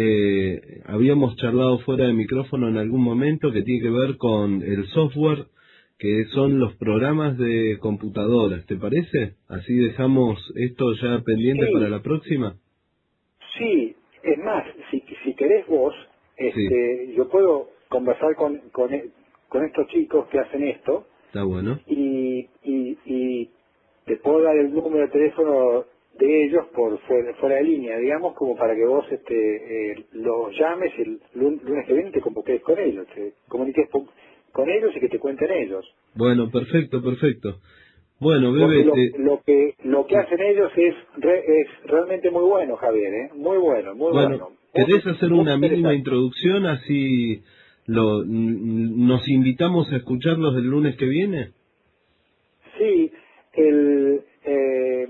eh, habíamos charlado fuera de micrófono en algún momento que tiene que ver con el software, que son los programas de computadoras, ¿te parece? Así dejamos esto ya pendiente sí. para la próxima. Sí, es más, si, si querés vos, este, sí. yo puedo conversar con, con, con estos chicos que hacen esto. Está bueno. Y, y, y te puedo dar el número de teléfono de ellos por fuera, fuera de línea, digamos, como para que vos este, eh, los llames el lunes que viene te convoques con ellos, te comuniques con ellos y que te cuenten ellos. Bueno, perfecto, perfecto. Bueno, Bebe, lo, te... lo que lo que hacen ellos es re, es realmente muy bueno, Javier, ¿eh? Muy bueno, muy bueno, bueno. ¿querés Muy, hacer muy una mínima introducción, así lo, nos invitamos a escucharlos el lunes que viene? Sí, el eh,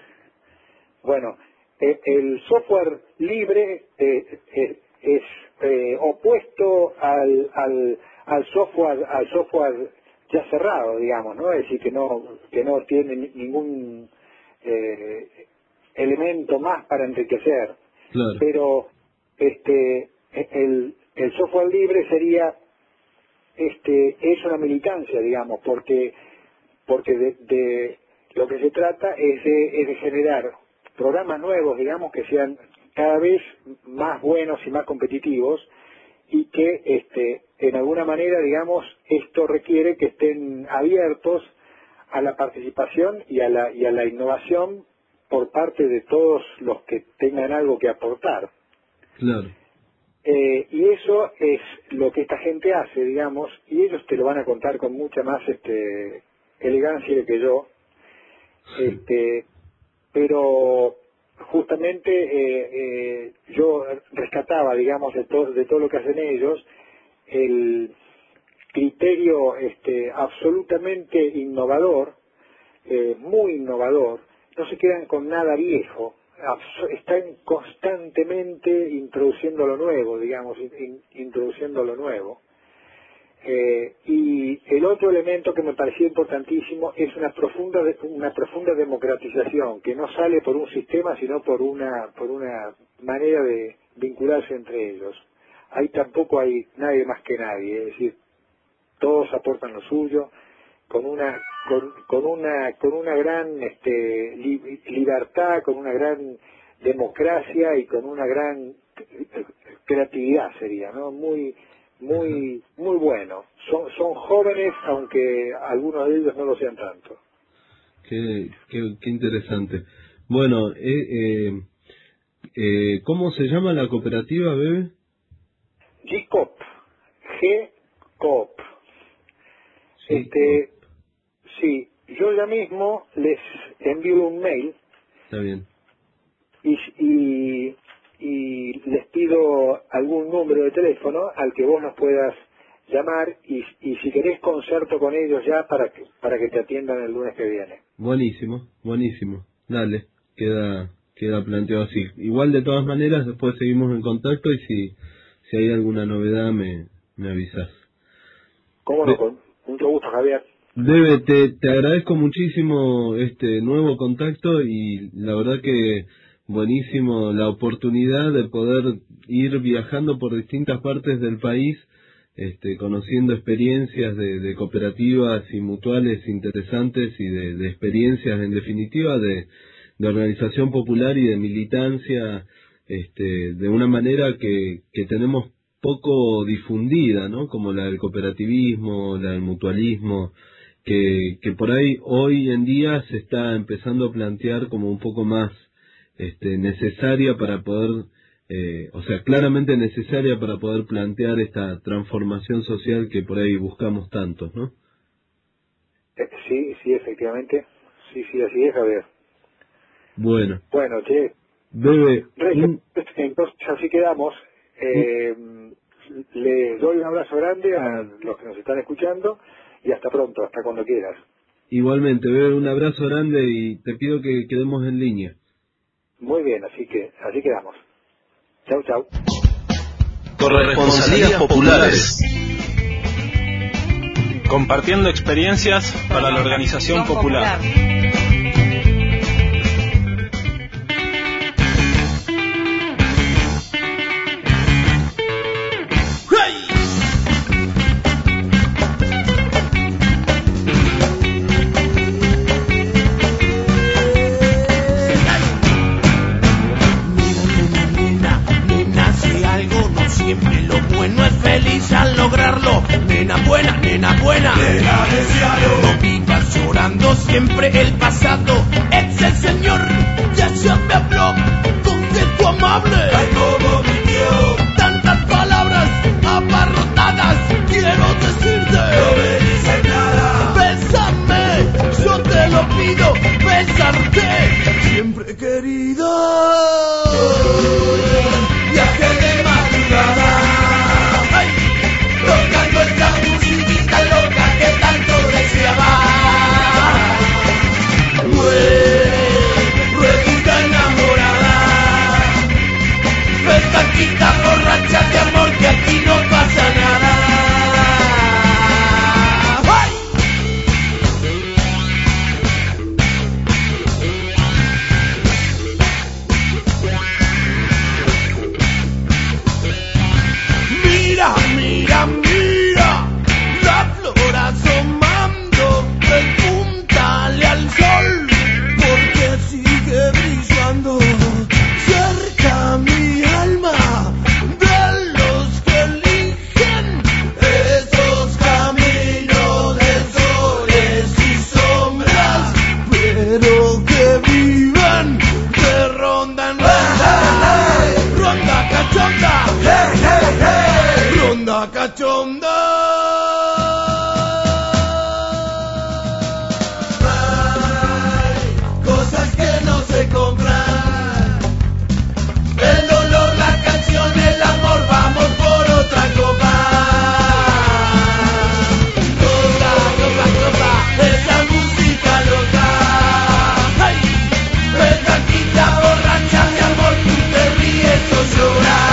bueno, el, el software libre eh, eh, es eh, opuesto al, al al software al software ya cerrado, digamos, ¿no? Es decir, que no que no tiene ningún eh, elemento más para enriquecer. Claro. Pero este el el software libre sería este es una militancia, digamos, porque porque de, de lo que se trata es de, es de generar programas nuevos, digamos, que sean cada vez más buenos y más competitivos, y que este en alguna manera, digamos, esto requiere que estén abiertos a la participación y a la y a la innovación por parte de todos los que tengan algo que aportar. Claro. Eh, y eso es lo que esta gente hace, digamos, y ellos te lo van a contar con mucha más este elegancia que yo, este pero justamente eh, eh, yo rescataba, digamos, de todo de todo lo que hacen ellos, el criterio este absolutamente innovador, eh, muy innovador. No se quedan con nada viejo, están constantemente introduciendo lo nuevo, digamos, in, introduciendo lo nuevo. Eh, y el otro elemento que me parecía importantísimo es una profunda una profunda democratización, que no sale por un sistema, sino por una por una manera de vincularse entre ellos. Ahí tampoco hay nadie más que nadie, es decir, todos aportan lo suyo con una con, con una con una gran este li, libertad, con una gran democracia y con una gran creatividad, sería, ¿no? Muy muy muy bueno. Son son jóvenes, aunque algunos de ellos no lo sean tanto. Qué, qué, qué interesante. Bueno, eh, eh, eh, ¿cómo se llama la cooperativa, Bebe? G-Coop. G-Coop. Este, sí, yo ya mismo les envío un mail. Está bien. Y, y, y les pido algún número de teléfono al que vos nos puedas llamar, y, y si querés concerto con ellos ya para que, para que te atiendan el lunes que viene. Buenísimo, buenísimo. Dale, queda queda planteado así. Igual, de todas maneras, después seguimos en contacto, y si si hay alguna novedad me, me avisas. ¿Cómo no? Con mucho gusto, Javier. Bebe, te, te agradezco muchísimo este nuevo contacto, y la verdad que buenísimo la oportunidad de poder ir viajando por distintas partes del país, este, conociendo experiencias de, de cooperativas y mutuales interesantes, y de, de experiencias, en definitiva, de, de organización popular y de militancia, este, de una manera que, que tenemos poco difundida, ¿no? Como la del cooperativismo, la del mutualismo, que, que por ahí hoy en día se está empezando a plantear como un poco más este, necesaria para poder, eh, o sea, claramente necesaria para poder plantear esta transformación social que por ahí buscamos tantos, ¿no? Eh, sí, sí, efectivamente. Sí, sí, así es, Javier. Bueno. Bueno, che. Bebe. Un... Entonces, así quedamos. Eh, les doy un abrazo grande a los que nos están escuchando, y hasta pronto, hasta cuando quieras. Igualmente, Bebe, un abrazo grande, y te pido que quedemos en línea. Muy bien, así que así quedamos. Chau, chau. Corresponsalías populares. Compartiendo experiencias para la organización popular. Nena buena, nena buena, nena deseado. No vivas llorando siempre el pasado. Ex el señor ya se me habló, consejo amable. Ay, como vivió, tantas palabras abarrotadas, quiero decirte. No me dice nada, bésame, yo te lo besarte, siempre he querido. Viaje de madrugada, ay, tocando esta musiquita loca que tanto deseaba. Ruedita enamorada, petaquita borracha de amor que aquí no pasa nada. Mira, mira, mira, la flor asomando, pregúntale al sol, porque sigue brillando cerca mi alma de los que eligen esos caminos de soles y sombras, pero que vivan de ronda en ronda, ronda cachonda, hey, hey, hey. Ronda cachonda. Hay cosas que no se compran, el dolor, la canción, el amor, vamos por otra copa. Copa, copa, copa, esa música loca. Ay, petaquita borracha de amor, tú te ríes o lloras.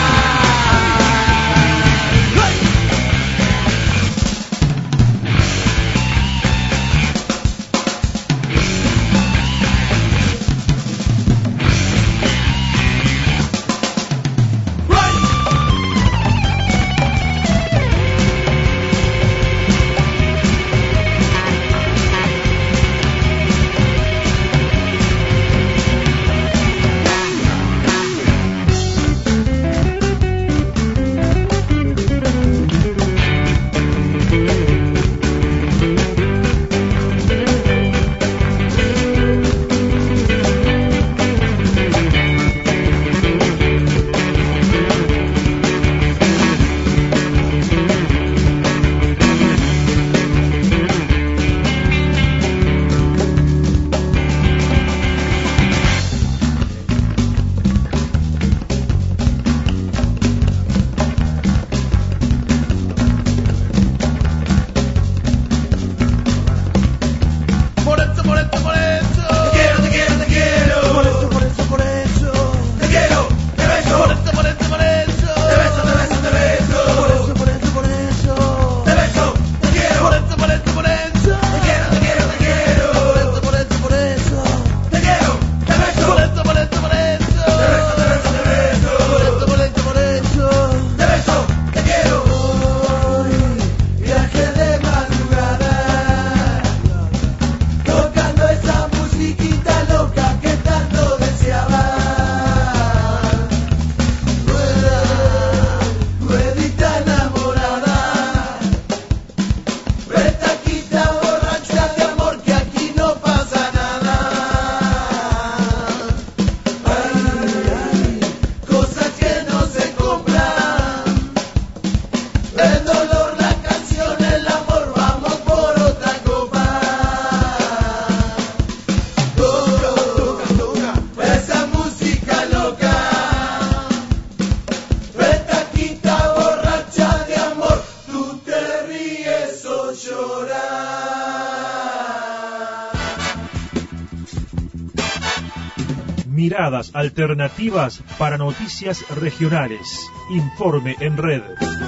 Miradas alternativas para noticias regionales. Informe en red.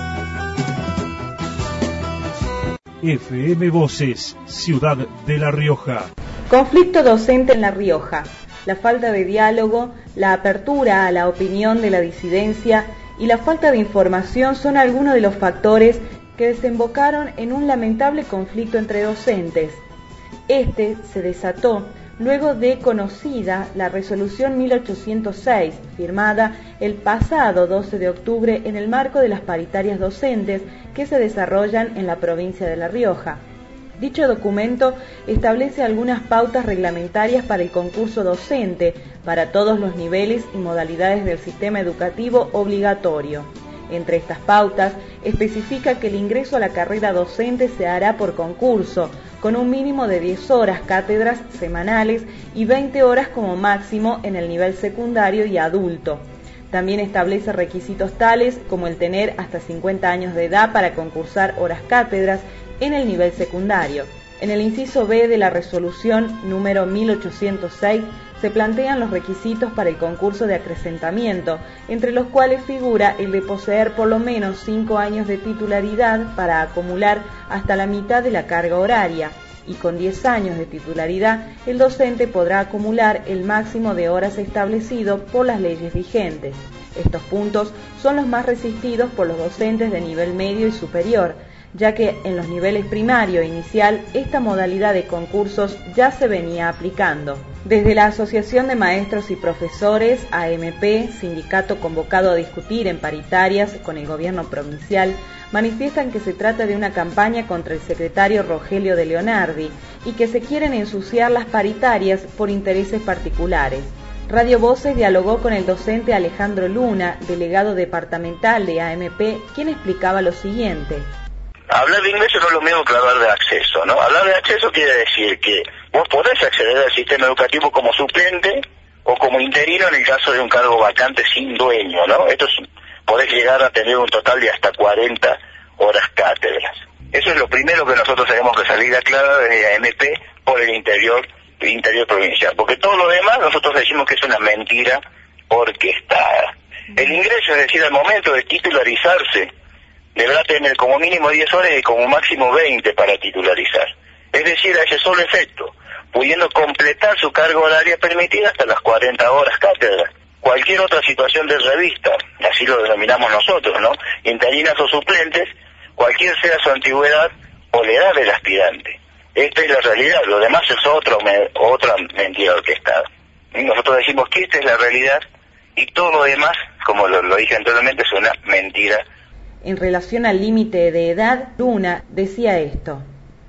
F M Voces, Ciudad de La Rioja. Conflicto docente en La Rioja. La falta de diálogo, la apertura a la opinión de la disidencia y la falta de información son algunos de los factores que desembocaron en un lamentable conflicto entre docentes. Este se desató luego de conocida la resolución mil ochocientos seis, firmada el pasado doce de octubre en el marco de las paritarias docentes que se desarrollan en la provincia de La Rioja. Dicho documento establece algunas pautas reglamentarias para el concurso docente para todos los niveles y modalidades del sistema educativo obligatorio. Entre estas pautas, especifica que el ingreso a la carrera docente se hará por concurso, con un mínimo de diez horas cátedras semanales y veinte horas como máximo en el nivel secundario y adulto. También establece requisitos tales como el tener hasta cincuenta años de edad para concursar horas cátedras en el nivel secundario. En el inciso B de la resolución número mil ochocientos seis se plantean los requisitos para el concurso de acrecentamiento, entre los cuales figura el de poseer por lo menos cinco años de titularidad para acumular hasta la mitad de la carga horaria, y con diez años de titularidad el docente podrá acumular el máximo de horas establecido por las leyes vigentes. Estos puntos son los más resistidos por los docentes de nivel medio y superior, ya que en los niveles primario e inicial esta modalidad de concursos ya se venía aplicando. Desde la Asociación de Maestros y Profesores, A M P, sindicato convocado a discutir en paritarias con el gobierno provincial, manifiestan que se trata de una campaña contra el secretario Rogelio de Leonardi y que se quieren ensuciar las paritarias por intereses particulares. Radio Voces dialogó con el docente Alejandro Luna, delegado departamental de A M P, quien explicaba lo siguiente. Hablar de ingreso no es lo mismo que hablar de acceso, ¿no? Hablar de acceso quiere decir que vos podés acceder al sistema educativo como suplente o como interino en el caso de un cargo vacante sin dueño, ¿no? Esto es, podés llegar a tener un total de hasta cuarenta horas cátedras. Eso es lo primero que nosotros tenemos que salir a aclarar desde A M P por el interior, el interior provincial, porque todo lo demás nosotros decimos que es una mentira orquestada. El ingreso, es decir, al momento de titularizarse, deberá tener como mínimo diez horas y como máximo veinte para titularizar. Es decir, a ese solo efecto, pudiendo completar su carga horaria permitida hasta las cuarenta horas cátedra. Cualquier otra situación de revista, así lo denominamos nosotros, ¿no? Interinas o suplentes, cualquier sea su antigüedad o la edad del aspirante. Esta es la realidad, lo demás es otro, me, otra mentira orquestada. Nosotros decimos que esta es la realidad y todo lo demás, como lo, lo dije anteriormente, es una mentira. En relación al límite de edad, Luna decía esto.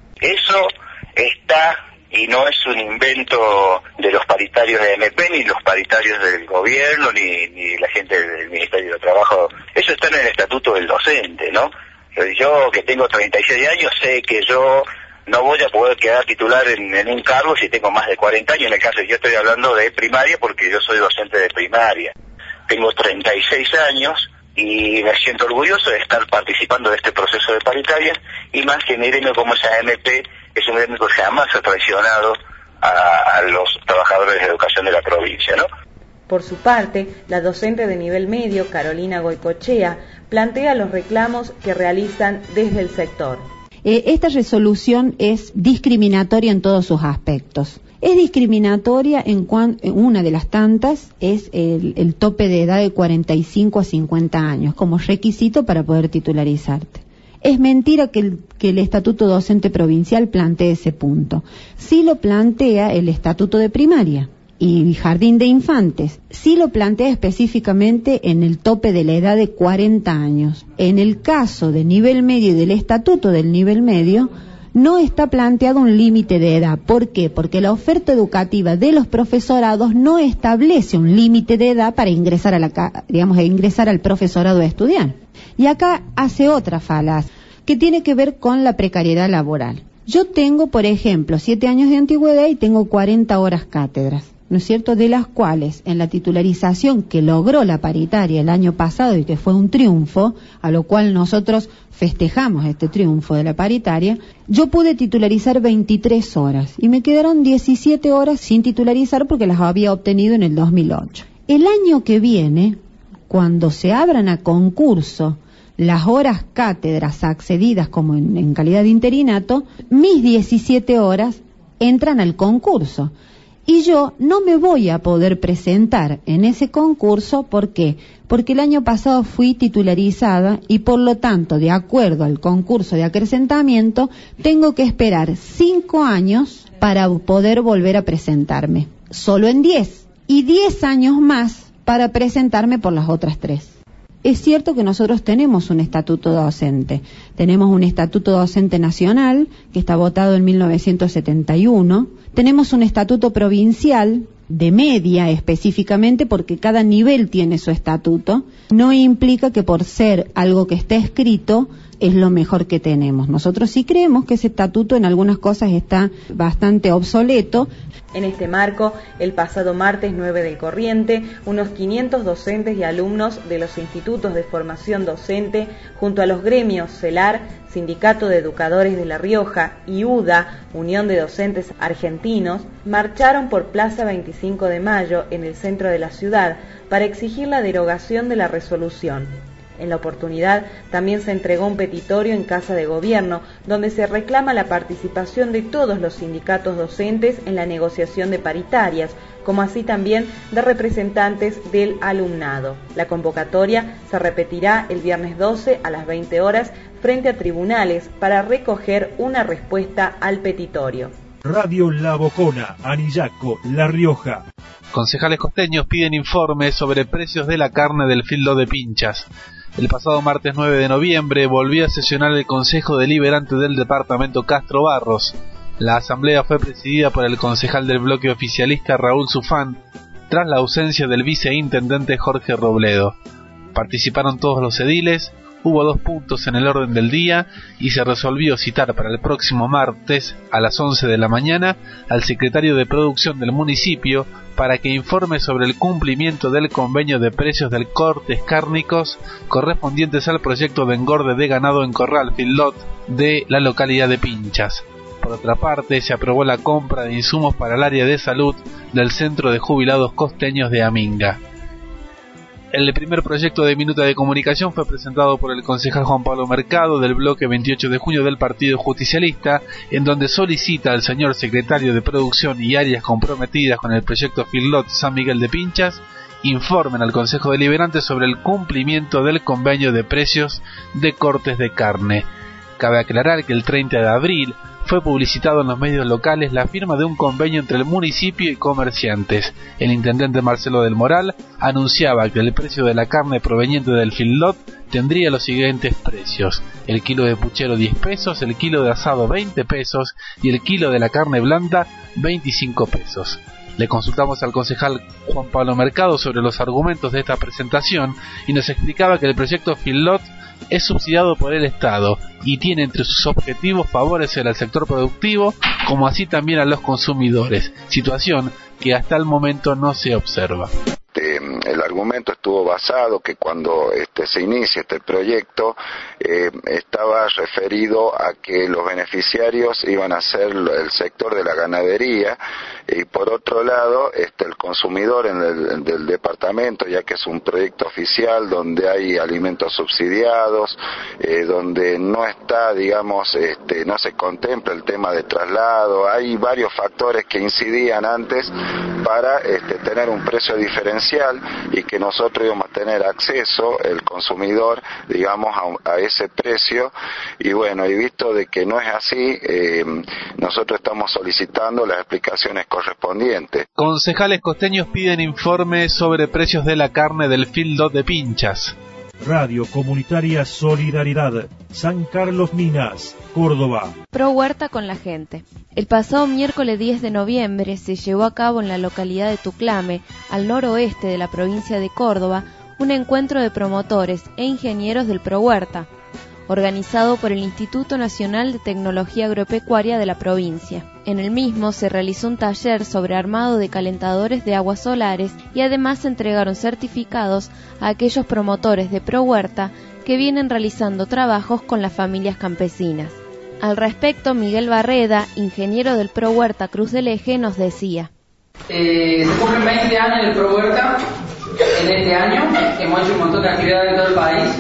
Eso está, y no es un invento de los paritarios de A M P, ni los paritarios del gobierno, ni, ni la gente del Ministerio de Trabajo. Eso está en el estatuto del docente, ¿no? Yo, que tengo treinta y seis años, sé que yo no voy a poder quedar titular en, en un cargo si tengo más de cuarenta años. En el caso, yo estoy hablando de primaria porque yo soy docente de primaria. Tengo treinta y seis años y me siento orgulloso de estar participando de este proceso de paritarias, y más que mi gremio como es A M P, es un gremio que jamás ha traicionado a, a los trabajadores de educación de la provincia, ¿no? Por su parte, la docente de nivel medio, Carolina Goicochea, plantea los reclamos que realizan desde el sector. Eh, esta resolución es discriminatoria en todos sus aspectos. Es discriminatoria en cuan, una de las tantas es el, el tope de edad de cuarenta y cinco a cincuenta años como requisito para poder titularizarte. Es mentira que el, que el Estatuto Docente Provincial plantee ese punto. Sí lo plantea el Estatuto de Primaria y Jardín de Infantes. Sí lo plantea específicamente en el tope de la edad de cuarenta años. En el caso de nivel medio y del Estatuto del nivel medio, no está planteado un límite de edad. ¿Por qué? Porque la oferta educativa de los profesorados no establece un límite de edad para ingresar a la, digamos, a ingresar al profesorado a estudiar. Y acá hace otra falaz, que tiene que ver con la precariedad laboral. Yo tengo, por ejemplo, siete años de antigüedad y tengo cuarenta horas cátedras, ¿no es cierto?, de las cuales en la titularización que logró la paritaria el año pasado y que fue un triunfo, a lo cual nosotros festejamos este triunfo de la paritaria, yo pude titularizar veintitrés horas y me quedaron diecisiete horas sin titularizar porque las había obtenido en el dos mil ocho. El año que viene, cuando se abran a concurso las horas cátedras accedidas como en, en calidad de interinato, mis diecisiete horas entran al concurso. Y yo no me voy a poder presentar en ese concurso, ¿por qué? Porque el año pasado fui titularizada y por lo tanto, de acuerdo al concurso de acrecentamiento, tengo que esperar cinco años para poder volver a presentarme. Solo en diez. Y diez años más para presentarme por las otras tres. Es cierto que nosotros tenemos un estatuto docente. Tenemos un estatuto docente nacional que está votado en mil novecientos setenta y uno. Tenemos un estatuto provincial de media específicamente, porque cada nivel tiene su estatuto, no implica que por ser algo que está escrito es lo mejor que tenemos. Nosotros sí creemos que ese estatuto en algunas cosas está bastante obsoleto. En este marco, el pasado martes nueve del corriente, unos quinientos docentes y alumnos de los institutos de formación docente, junto a los gremios CELAR, Sindicato de Educadores de La Rioja, y U D A, Unión de Docentes Argentinos, marcharon por Plaza veinticinco de Mayo, en el centro de la ciudad, para exigir la derogación de la resolución. En la oportunidad, también se entregó un petitorio en Casa de Gobierno, donde se reclama la participación de todos los sindicatos docentes en la negociación de paritarias, como así también de representantes del alumnado. La convocatoria se repetirá el viernes doce a las veinte horas frente a tribunales para recoger una respuesta al petitorio. Radio La Bocona, Anillaco, La Rioja. Concejales costeños piden informes sobre precios de la carne del feedlot de Pinchas. El pasado martes nueve de noviembre volvió a sesionar el Consejo Deliberante del Departamento Castro Barros. La asamblea fue presidida por el concejal del bloque oficialista Raúl Sufán, tras la ausencia del viceintendente Jorge Robledo. Participaron todos los ediles, hubo dos puntos en el orden del día y se resolvió citar para el próximo martes a las once de la mañana al secretario de Producción del municipio para que informe sobre el cumplimiento del convenio de precios del cortes cárnicos correspondientes al proyecto de engorde de ganado en corral feedlot de la localidad de Pinchas. Por otra parte, se aprobó la compra de insumos para el área de salud del Centro de Jubilados Costeños de Aminga. El primer proyecto de minuta de comunicación fue presentado por el concejal Juan Pablo Mercado del bloque veintiocho de junio del Partido Justicialista, en donde solicita al señor secretario de Producción y áreas comprometidas con el proyecto feedlot San Miguel de Pinchas informen al Consejo Deliberante sobre el cumplimiento del convenio de precios de cortes de carne. Cabe aclarar que el treinta de abril fue publicitado en los medios locales la firma de un convenio entre el municipio y comerciantes. El intendente Marcelo del Moral anunciaba que el precio de la carne proveniente del feedlot tendría los siguientes precios: el kilo de puchero diez pesos, el kilo de asado veinte pesos y el kilo de la carne blanda veinticinco pesos. Le consultamos al concejal Juan Pablo Mercado sobre los argumentos de esta presentación y nos explicaba que el proyecto feedlot es subsidiado por el Estado y tiene entre sus objetivos favorecer al sector productivo como así también a los consumidores, situación que hasta el momento no se observa. El argumento estuvo basado que cuando este, se inicia este proyecto eh, estaba referido a que los beneficiarios iban a ser el sector de la ganadería y por otro lado este, el consumidor en el, del departamento, ya que es un proyecto oficial donde hay alimentos subsidiados, eh, donde no está, digamos, este, no se contempla el tema de traslado, hay varios factores que incidían antes para este, tener un precio diferencial y que nosotros íbamos a tener acceso, el consumidor, digamos, a, a ese precio, y bueno, y visto de que no es así, eh, nosotros estamos solicitando las explicaciones correspondientes. Concejales costeños piden informes sobre precios de la carne del feedlot de Pinchas. Radio Comunitaria Solidaridad, San Carlos Minas, Córdoba. Pro Huerta con la gente. El pasado miércoles diez de noviembre se llevó a cabo en la localidad de Tuclame, al noroeste de la provincia de Córdoba, un encuentro de promotores e ingenieros del Pro Huerta, organizado por el Instituto Nacional de Tecnología Agropecuaria de la provincia. En el mismo se realizó un taller sobre armado de calentadores de aguas solares y además se entregaron certificados a aquellos promotores de Pro Huerta que vienen realizando trabajos con las familias campesinas. Al respecto, Miguel Barreda, ingeniero del Pro Huerta Cruz del Eje, nos decía: eh, Se cumplen veinte años del Pro Huerta en este año, hemos hecho un montón de actividades en todo el país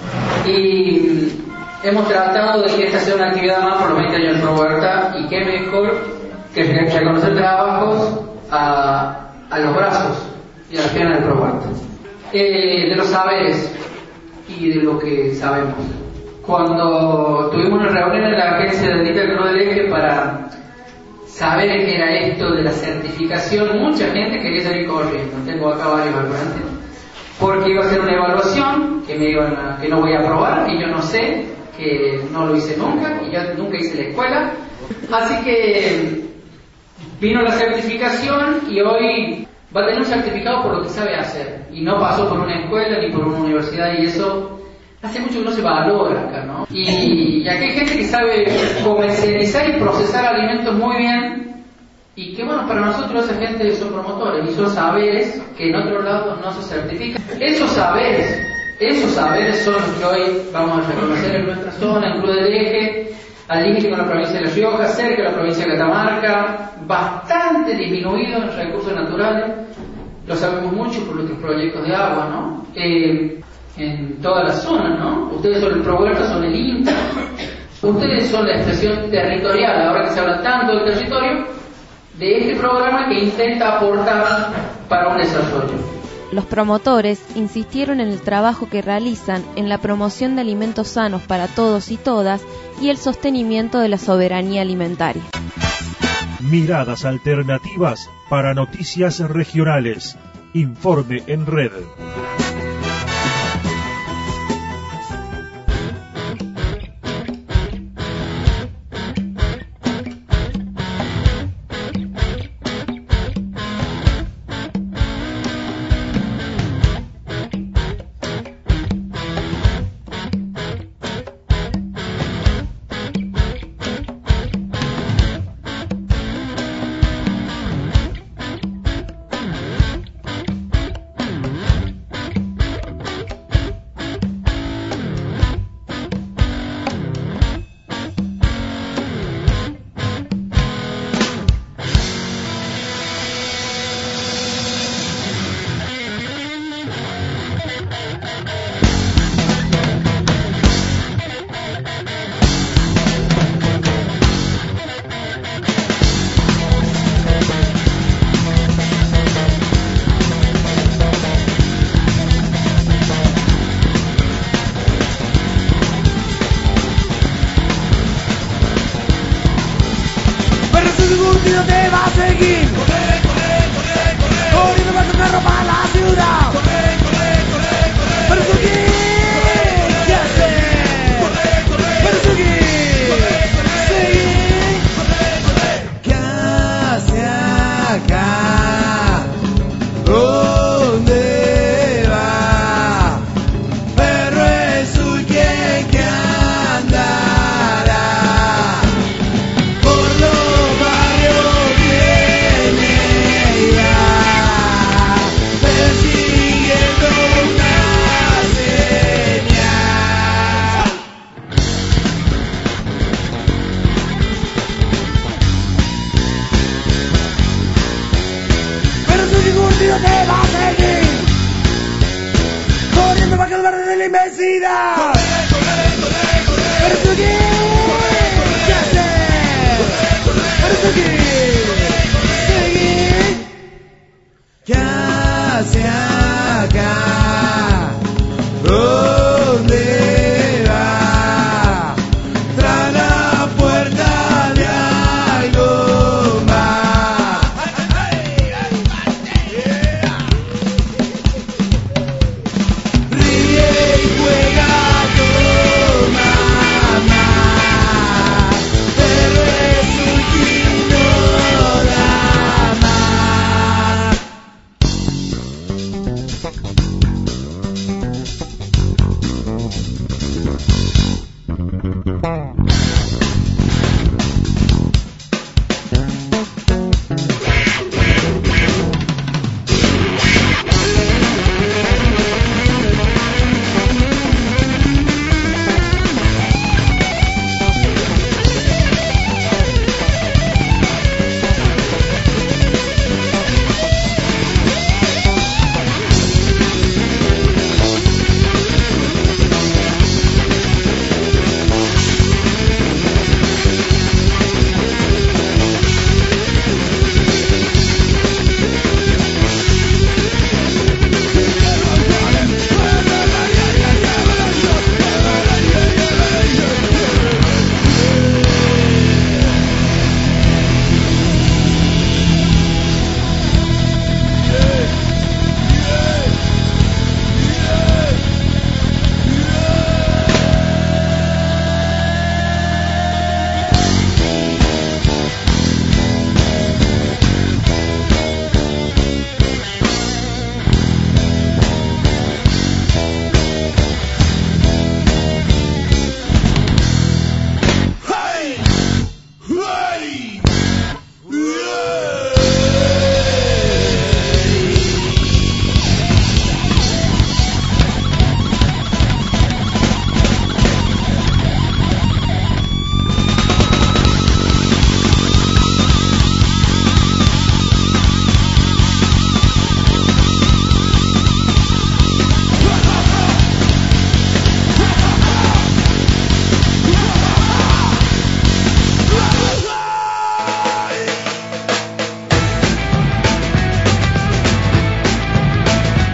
y hemos tratado de que esta sea una actividad más por los veinte años del Pro Huerta, y qué mejor que reconocer trabajos a, a los brazos y a las piernas del Pro Huerta. Eh, de los saberes y de lo que sabemos. Cuando tuvimos una reunión en la agencia de Dita Cruz del Eje para saber qué era esto de la certificación, mucha gente quería salir corriendo. Tengo acá varios argumentos. Porque iba a ser una evaluación que me iban a, que no voy a aprobar, que yo no sé, que no lo hice nunca, que yo nunca hice la escuela. Así que vino la certificación y hoy va a tener un certificado por lo que sabe hacer. Y no pasó por una escuela ni por una universidad, y eso hace mucho que no se valora acá, ¿no? Y, y aquí hay gente que sabe comercializar y procesar alimentos muy bien, y que bueno, para nosotros esa gente son promotores, y son saberes que en otros lados no se certifican. Esos saberes, esos saberes son los que hoy vamos a reconocer en nuestra zona, en Cruz del Eje, al límite con la provincia de La Rioja, cerca de la provincia de Catamarca, bastante disminuido en recursos naturales, lo sabemos mucho por nuestros proyectos de agua, ¿no? Eh, en toda la zona, ¿no? Ustedes son el ProHuerta, son el INTA, ustedes son la expresión territorial, ahora que se habla tanto del territorio, de este programa que intenta aportar para un desarrollo. Los promotores insistieron en el trabajo que realizan en la promoción de alimentos sanos para todos y todas y el sostenimiento de la soberanía alimentaria. Miradas alternativas para noticias regionales. Informe en red. Curtido te va a seguir. Corre, corre, corre, corre. Corriendo para tu carro para la ciudad. Corre, corre, corre, corre. Pero eso qué, ¿qué hacer? Corre, corre. Pero eso qué, seguir. Corre, corre. ¿Qué hace acá? ¿Dónde va? Pero eso qué, que andará por los barrios viene ya, persiguiendo una señal. Pero su discurso te va a seguir, corriendo para que el barrio de la inmensidad. Corre, corre, corre, corre. Pero su qué, ¿qué hacer? Pero su qué, seguir. ¿Qué hace acá? ¿Dónde va? Tras la puerta de algo más. Ríe y juega con mamá, pero es un quino da más.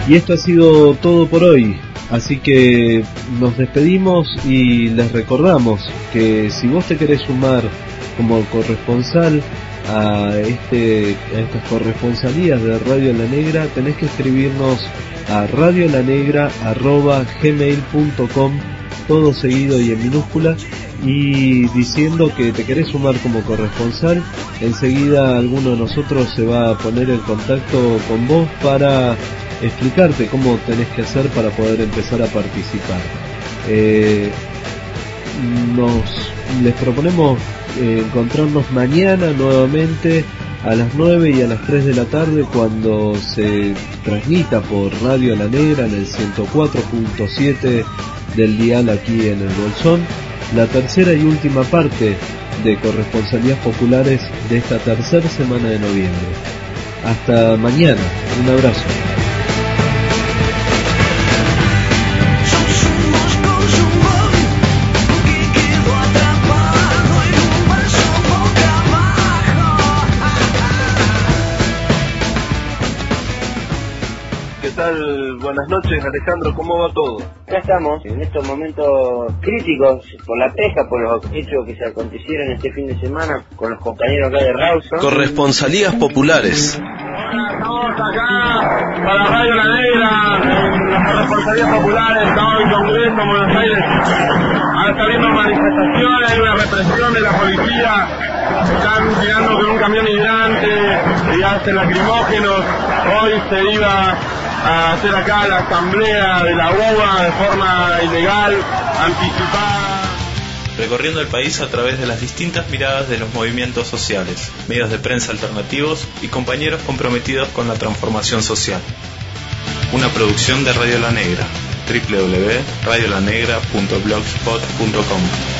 Y esto ha sido todo por hoy, así que nos despedimos y les recordamos que si vos te querés sumar como corresponsal a, este, a estas corresponsalías de Radio La Negra, tenés que escribirnos a radiolanegra arroba gmail punto com, todo seguido y en minúscula, y diciendo que te querés sumar como corresponsal. Enseguida alguno de nosotros se va a poner en contacto con vos para explicarte cómo tenés que hacer para poder empezar a participar. Eh, nos les proponemos eh, encontrarnos mañana nuevamente a las nueve y a las tres de la tarde, cuando se transmita por Radio La Negra en el ciento cuatro punto siete del dial aquí en el Bolsón, la tercera y última parte de Corresponsalías Populares de esta tercera semana de noviembre. Hasta mañana, un abrazo. Buenas noches, Alejandro, ¿cómo va todo? Acá estamos, en estos momentos críticos, por la pesca, por los hechos que se acontecieron este fin de semana con los compañeros acá de Rawson. Corresponsalías Populares. Estamos acá para Radio La Negra, en las Corresponsalías Populares, estamos en el Congreso, en Buenos Aires. Ahora está habiendo manifestaciones, hay una represión de la policía, están tirando con un camión hidrante y hacen lacrimógenos. Hoy se iba a hacer acá la asamblea de la U A de forma ilegal, anticipada. Recorriendo el país a través de las distintas miradas de los movimientos sociales, medios de prensa alternativos y compañeros comprometidos con la transformación social. Una producción de Radio La Negra, doble u doble u doble u punto radio la negra punto blogspot punto com.